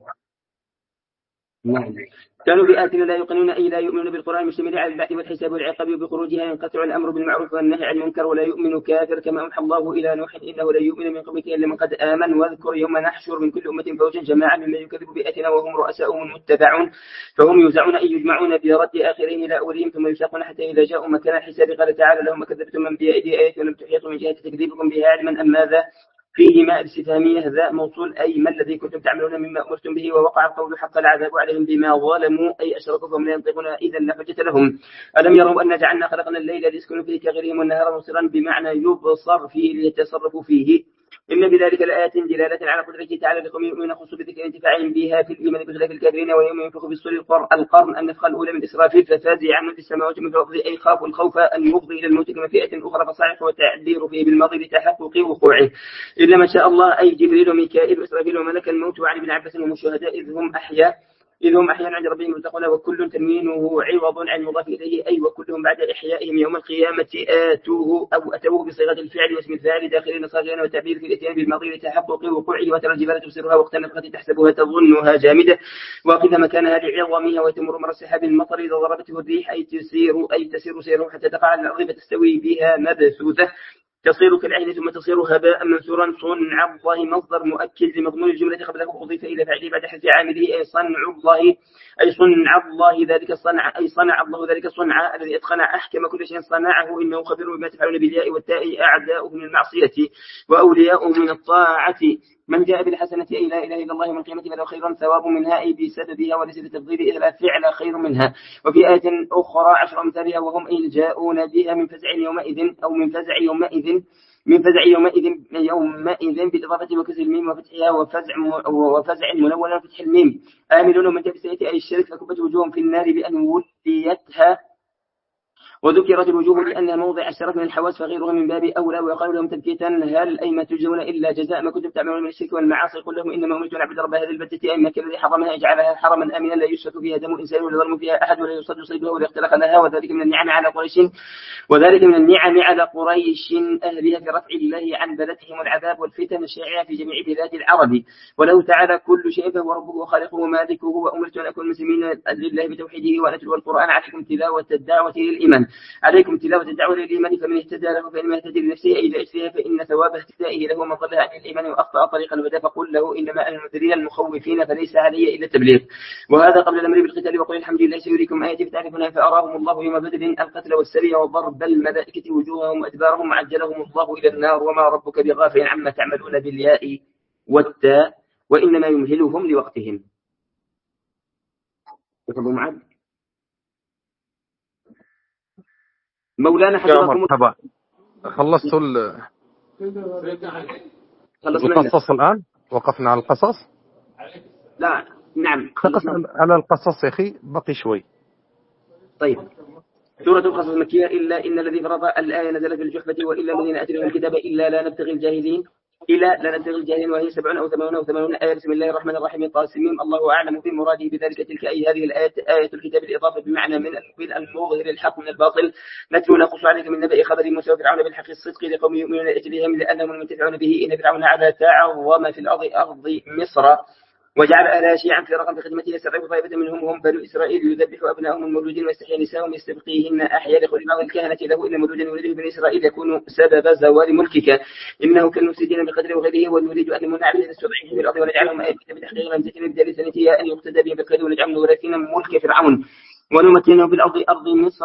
نعم. كانوا بآياتنا لا يقنون أي لا يؤمنون بالقرآن المشتمل على البعث والحساب والعقاب وبخروجها ينقطع الأمر بالمعروف والنهي عن المنكر ولا يؤمن كافر كما أوحى الله إلى نوح إنه لا يؤمن من قبلك إلا من قد آمن واذكر يوم نحشر من كل أمة فوجا جماعة ممن يكذب بآياتنا وهم رؤساؤهم متبعون فهم يوزعون أي يجمعون برد آخرين إلى أولهم ثم يساقون حتى إذا جاءوا مكان الحساب قال تعالى لهم كذبتم من بأيدي آيات ولم تحيطوا من جهة تكذيبكم بها علما أم ماذا فيه ما الاستفهامية ذا موصول أي ما الذي كنتم تعملون مما أمرتم به ووقع القول حق العذاب عليهم بما ظلموا أي أشركوا فهم لا ينطقون إذا لا حجة لهم ألم يروا أن جعلنا خلقنا الليل ليسكنوا فيه كغيرهم والنهار مبصرا بمعنى يبصر فيه ليتصرفوا فيه إن بذلك الآيات دلالة على قدرته تعالى لقوم يؤمنون خصوصا بذكر انتفاعهم بها في الإيمان بخلاف الكافرين ويوم ينفخ في الصور القرن النفخة الأولى من إسرافيل ففازع من في السماوات من فوق أي خافوا الخوف أن يفضي إلى الموت كما فئة أخرى فصاعق وتعبير فيه بالماضي لتحقق وقوعه إلا ما شاء الله أي جبريل وميكائيل وإسرافيل وملك الموت وعلي بن عباس هم الشهداء إذ هم أحياء إذ هم أحيانا عند ربهم يتقون وكل تنوينه عوض عن المضاف إليه أي وكلهم بعد إحيائهم يوم القيامة آتوه أو أتوه بصيغة الفعل واسم الفاعل داخلين صاغرين وتعبير في الإتيان بالماضي لتحقق وقوعه وترى الجبال تبصرها وقت النفخة تحسبها تظنها جامدة وقف مكانها لعظمها وتمر مر السحاب المطر إذا ضربته الريح أي تسير أي تسير سيره حتى تقع على الأرض فتستوي بها مبثوثة تصير كالعين ثم تصير هباء منثورا صنع الله مصدر مؤكد لمضمون الجملة قبله أضيف إلى فعله بعد حذف عامله أي صنع الله أي صنع الله ذلك الصنع أي صنع الله ذلك الصنع الذي أتقن أحكم كل شيء صنعه إنه خبير بما تفعلون بالياء والتاء أعداؤه من المعصية وأولياؤه من الطاعة من جاء بالحسنة أي لا إله إلا الله يوم القيامة فله خير ثواب منها أي بسببها وليس بتفضيل إذ لا فعل خير منها وفي آية أخرى عشر أمثالها وهم إن جاءون بها من فزع يومئذ أو من فزع يومئذ من فزع يومئذ يومئذ بالإضافة وكسر الميم وفتحها وفزع وفزع منولا وفتح الميم آملون من جاء بالسيئة أي الشرك فكبت وجوههم في النار بأن وليتها وذكرت الوجوه لأنها موضع الشرف من الحواس فغيرها من باب أولى. ويقال لهم تبكيتا هل أي ما تجزون إلا جزاء ما كنتم تعملون من الشرك والمعاصي قل لهم إنما أمرت أن أعبد رب هذه البلدة أي مكة الذي حرمها يجعلها حرما آمنا لا يسفك فيها دم إنسان ولا ظلم فيها أحد ولا يصد صيدها ولا يختلق لها وذلك من النعم على قريش وذلك من النعم على قريش أهلها في رفع الله عن بلدهم العذاب والفتن الشائعة في جميع بلاد العرب. وله تعالى كل شيء فهو ربه وخالقه ومالكه وأمرت أن أكون مسلمين لله بتوحيده وأن أتلو القرآن عليكم تلاوة الدعوة للإيمان عليكم تلاوة الدعوة للإيمان فمن اهتدى له فإنما اهتدى لنفسه أي لأجلها فإن ثواب اهتدائه له ومن ضل عن الإيمان وأخطأ طريق الهدى فقل له إنما أنا المنذرين المخوفين فليس علي إلا التبليغ. وهذا قبل الأمر بالقتال وقل الحمد لله سيريكم آياتي فتعرفونها فأراهم الله يوم بدر القتل والسري وضرب الملائكة وجوههم وأدبارهم وعجلهم الله إلى النار وما ربك بغافل عما تعملون بالياء والتاء وإنما يمهلهم لوقتهم. أبو معاذ مولانا حفظكم الله. خلصتوا القصص الآن؟ وقفنا على القصص؟ لا نعم على القصص يا أخي بقي شوي. طيب سورة القصص المكية إلا إن الذي فرض الآية نزلت في الجحفة وإلا الذين أتلهم الكتاب إلا لا نبتغي الجاهلين إلى لا نبتغي الجاهلين وهي سبعون أو ثمانون أو ثمانون آية. بسم الله الرحمن الرحيم طاسمين الله أعلم بمراده بذلك تلك أي هذه الآية آية الكتاب الإضافة بمعنى من المبين المظهر الحق من الباطل نتلو نقص عليك من نبأ خبر موسى وفرعون بالحق الصدق لقوم يؤمنون أجلهم لأنهم المنتفعون به إن فرعون على تعظم في الأرض أرض مصر وجعل أهلها شيعا فرقا في خدمته يستضعف طائفة منهم هم بنو إسرائيل يذبح أبنائهم المولودين ويستحيي نساءهم يستبقيهن أحياء لقول بعض الكهنة له إن مولودا يولده بني إسرائيل يكون سبب زوال ملكك إنه كالمفسدين بقدر وغيره ونريد أن نمن على الذين استضعفوا في الأرض ونجعلهم آية بتحقيق لمزة بدل سنتها أن يقتدى بهم بالخير ونجعلهم ورثين ملك فرعون ونمكنهم في الأرض أرض مصر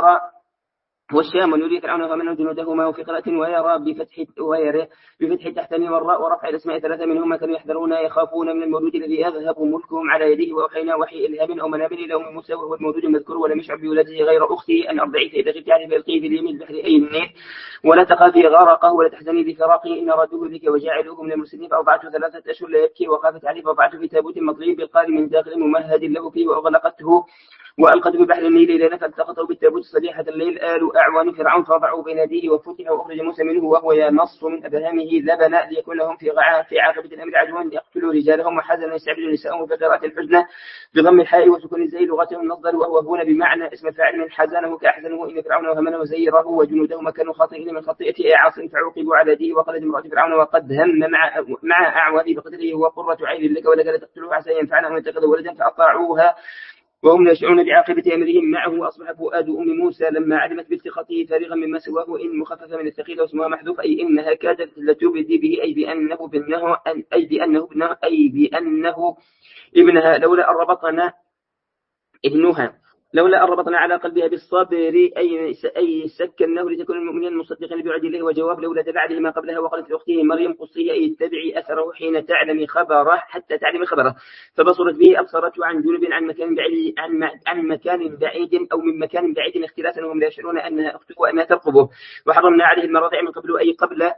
والشام ونري فرعون ومن جنودهما وفي قراءة ويرى بفتح ويرى بفتح التحتاني والراء ورفع الاسماء ثلاثة منهما كانوا يحذرون يخافون من المولود الذي يذهب ملكهم على يديه وأوحينا وحي إلهام أو منابر لهم موسى وهو المولود المذكور ولم يشعر بولده غير أخته أن أرضعيه فإذا خفت عليه فألقيه في اليمين البحر أي النيل ولا تخافي غرقه ولا تحزني لفراقه إن ردوه بك وجعلوه من المرسلين فأربعته ثلاثة أشهر لا يبكي وخافت عليه فأربعته في تابوت مطليب بالقال من داخل ممهد له فيه وأغلقته وألقته ببحر النيل إلى فالتقطه بالتابوت صبيحة الليل آل أعوان فرعون فوضعوا بين يديه وفتح وأخرج موسى منه وهو ينص من أبهامه لبنا ليكون لهم في غعاء في عاقبة الأمر عدوا يقتلوا رجالهم وحزنا يستعبدوا نساءهم بقراءة الحزن بضم الحاء وسكون الزي لغتهم النصدر وهو هنا بمعنى اسم الفاعل من حزنه كأحزنه إن فرعون وهمنه وزيره وجنودهما كانوا خاطئين من خطيئة عاصم فعوقبوا على يديه وقالت امرأة فرعون وقد هم مع مع أعوانه بقتله وقرة عين لك ولك لا تقتلوه عسى ينفعنا أو يتخذ ولدا فأطاعوها وهم لا يشعرون بعاقبة أمرهم معه. وأصبح فؤاد أم موسى لما علمت بالتقاطه فارغا مما سواه إن مخففة من الثقيل واسمها محذوف أي إنها كادت لتبدي به أي بأنه ابنه أي بأنه ابنه أي بأنه ابنها لولا أن ربطنا ابنها لولا أن ربطنا على قلبها بالصبر أي أي سكنه لتكون المؤمنين مصدقين بوعد الله. وجواب لولا تبع عليه ما قبلها وقالت لأخته مريم قصيه أي اتبعي أثره حين تعلمي خبره حتى تعلمي خبره فبصرت به أبصرته عن جنب عن مكان بعيد عن عن مكان بعيد أو من مكان بعيد اختلافا وهم لا يشعرون أنها أخته وأنها ترقبه. وحرمنا عليه المراضع من قبل أي قبل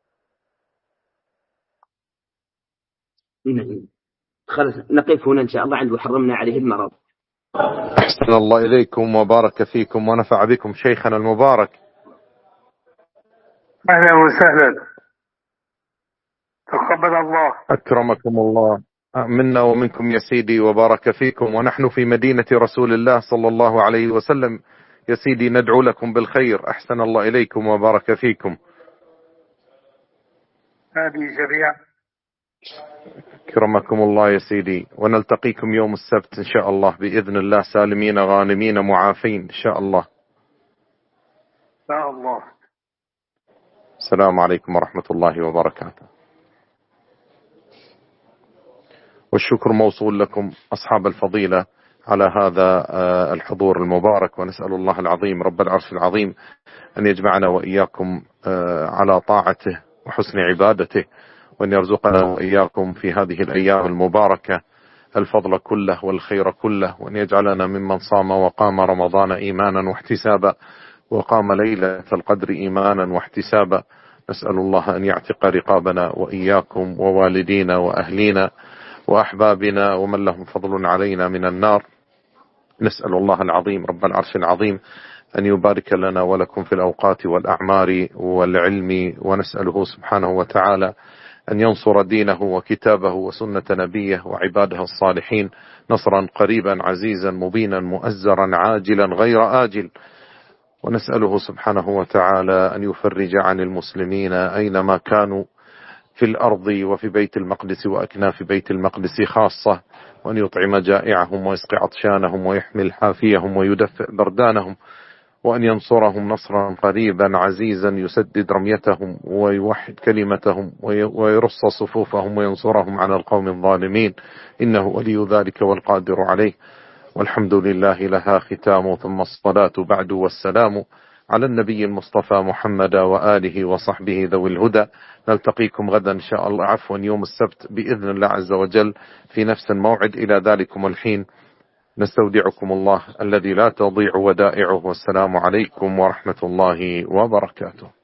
خلص نقف هنا إن شاء الله عند وحرمنا عليه المراضع. أحسن الله إليكم وبارك فيكم ونفع بكم شيخنا المبارك. أهلا وسهلا تقبل الله. أكرمكم الله منا ومنكم يا سيدي وبارك فيكم ونحن في مدينة رسول الله صلى الله عليه وسلم يا سيدي ندعو لكم بالخير. أحسن الله إليكم وبارك فيكم. هذه جميعا. أكرمكم الله يا سيدي ونلتقيكم يوم السبت إن شاء الله بإذن الله سالمين غانمين معافين إن شاء الله. إن شاء الله. السلام عليكم ورحمة الله وبركاته. والشكر موصول لكم أصحاب الفضيلة على هذا الحضور المبارك ونسأل الله العظيم رب العرش العظيم أن يجمعنا وإياكم على طاعته وحسن عبادته وأن يرزقنا وإياكم في هذه الأيام المباركة الفضل كله والخير كله وأن يجعلنا ممن صام وقام رمضان إيمانا واحتسابا وقام ليلة القدر إيمانا واحتسابا. نسأل الله أن يعتق رقابنا وإياكم ووالدينا وأهلينا وأحبابنا ومن لهم فضل علينا من النار. نسأل الله العظيم رب العرش العظيم أن يبارك لنا ولكم في الأوقات والأعمار والعلم، ونسأله سبحانه وتعالى أن ينصر دينه وكتابه وسنة نبيه وعباده الصالحين نصرا قريبا عزيزا مبينا مؤزرا عاجلا غير آجل. ونسأله سبحانه وتعالى أن يفرج عن المسلمين أينما كانوا في الأرض وفي بيت المقدس وأكناف بيت المقدس خاصة، وأن يطعم جائعهم ويسقي عطشانهم ويحمل حافيهم ويدفئ بردانهم، وأن ينصرهم نصرا قريبا عزيزا يسدد رميتهم ويوحد كلمتهم ويرص صفوفهم وينصرهم على القوم الظالمين، إنه ولي ذلك والقادر عليه. والحمد لله لها ختام، ثم الصلاة بعد والسلام على النبي المصطفى محمد وآله وصحبه ذوي الهدى. نلتقيكم غدا إن شاء الله، عفوا يوم السبت بإذن الله عز وجل في نفس الموعد. إلى ذلكم الحين نستودعكم الله الذي لا تضيع ودائعه، والسلام عليكم ورحمة الله وبركاته.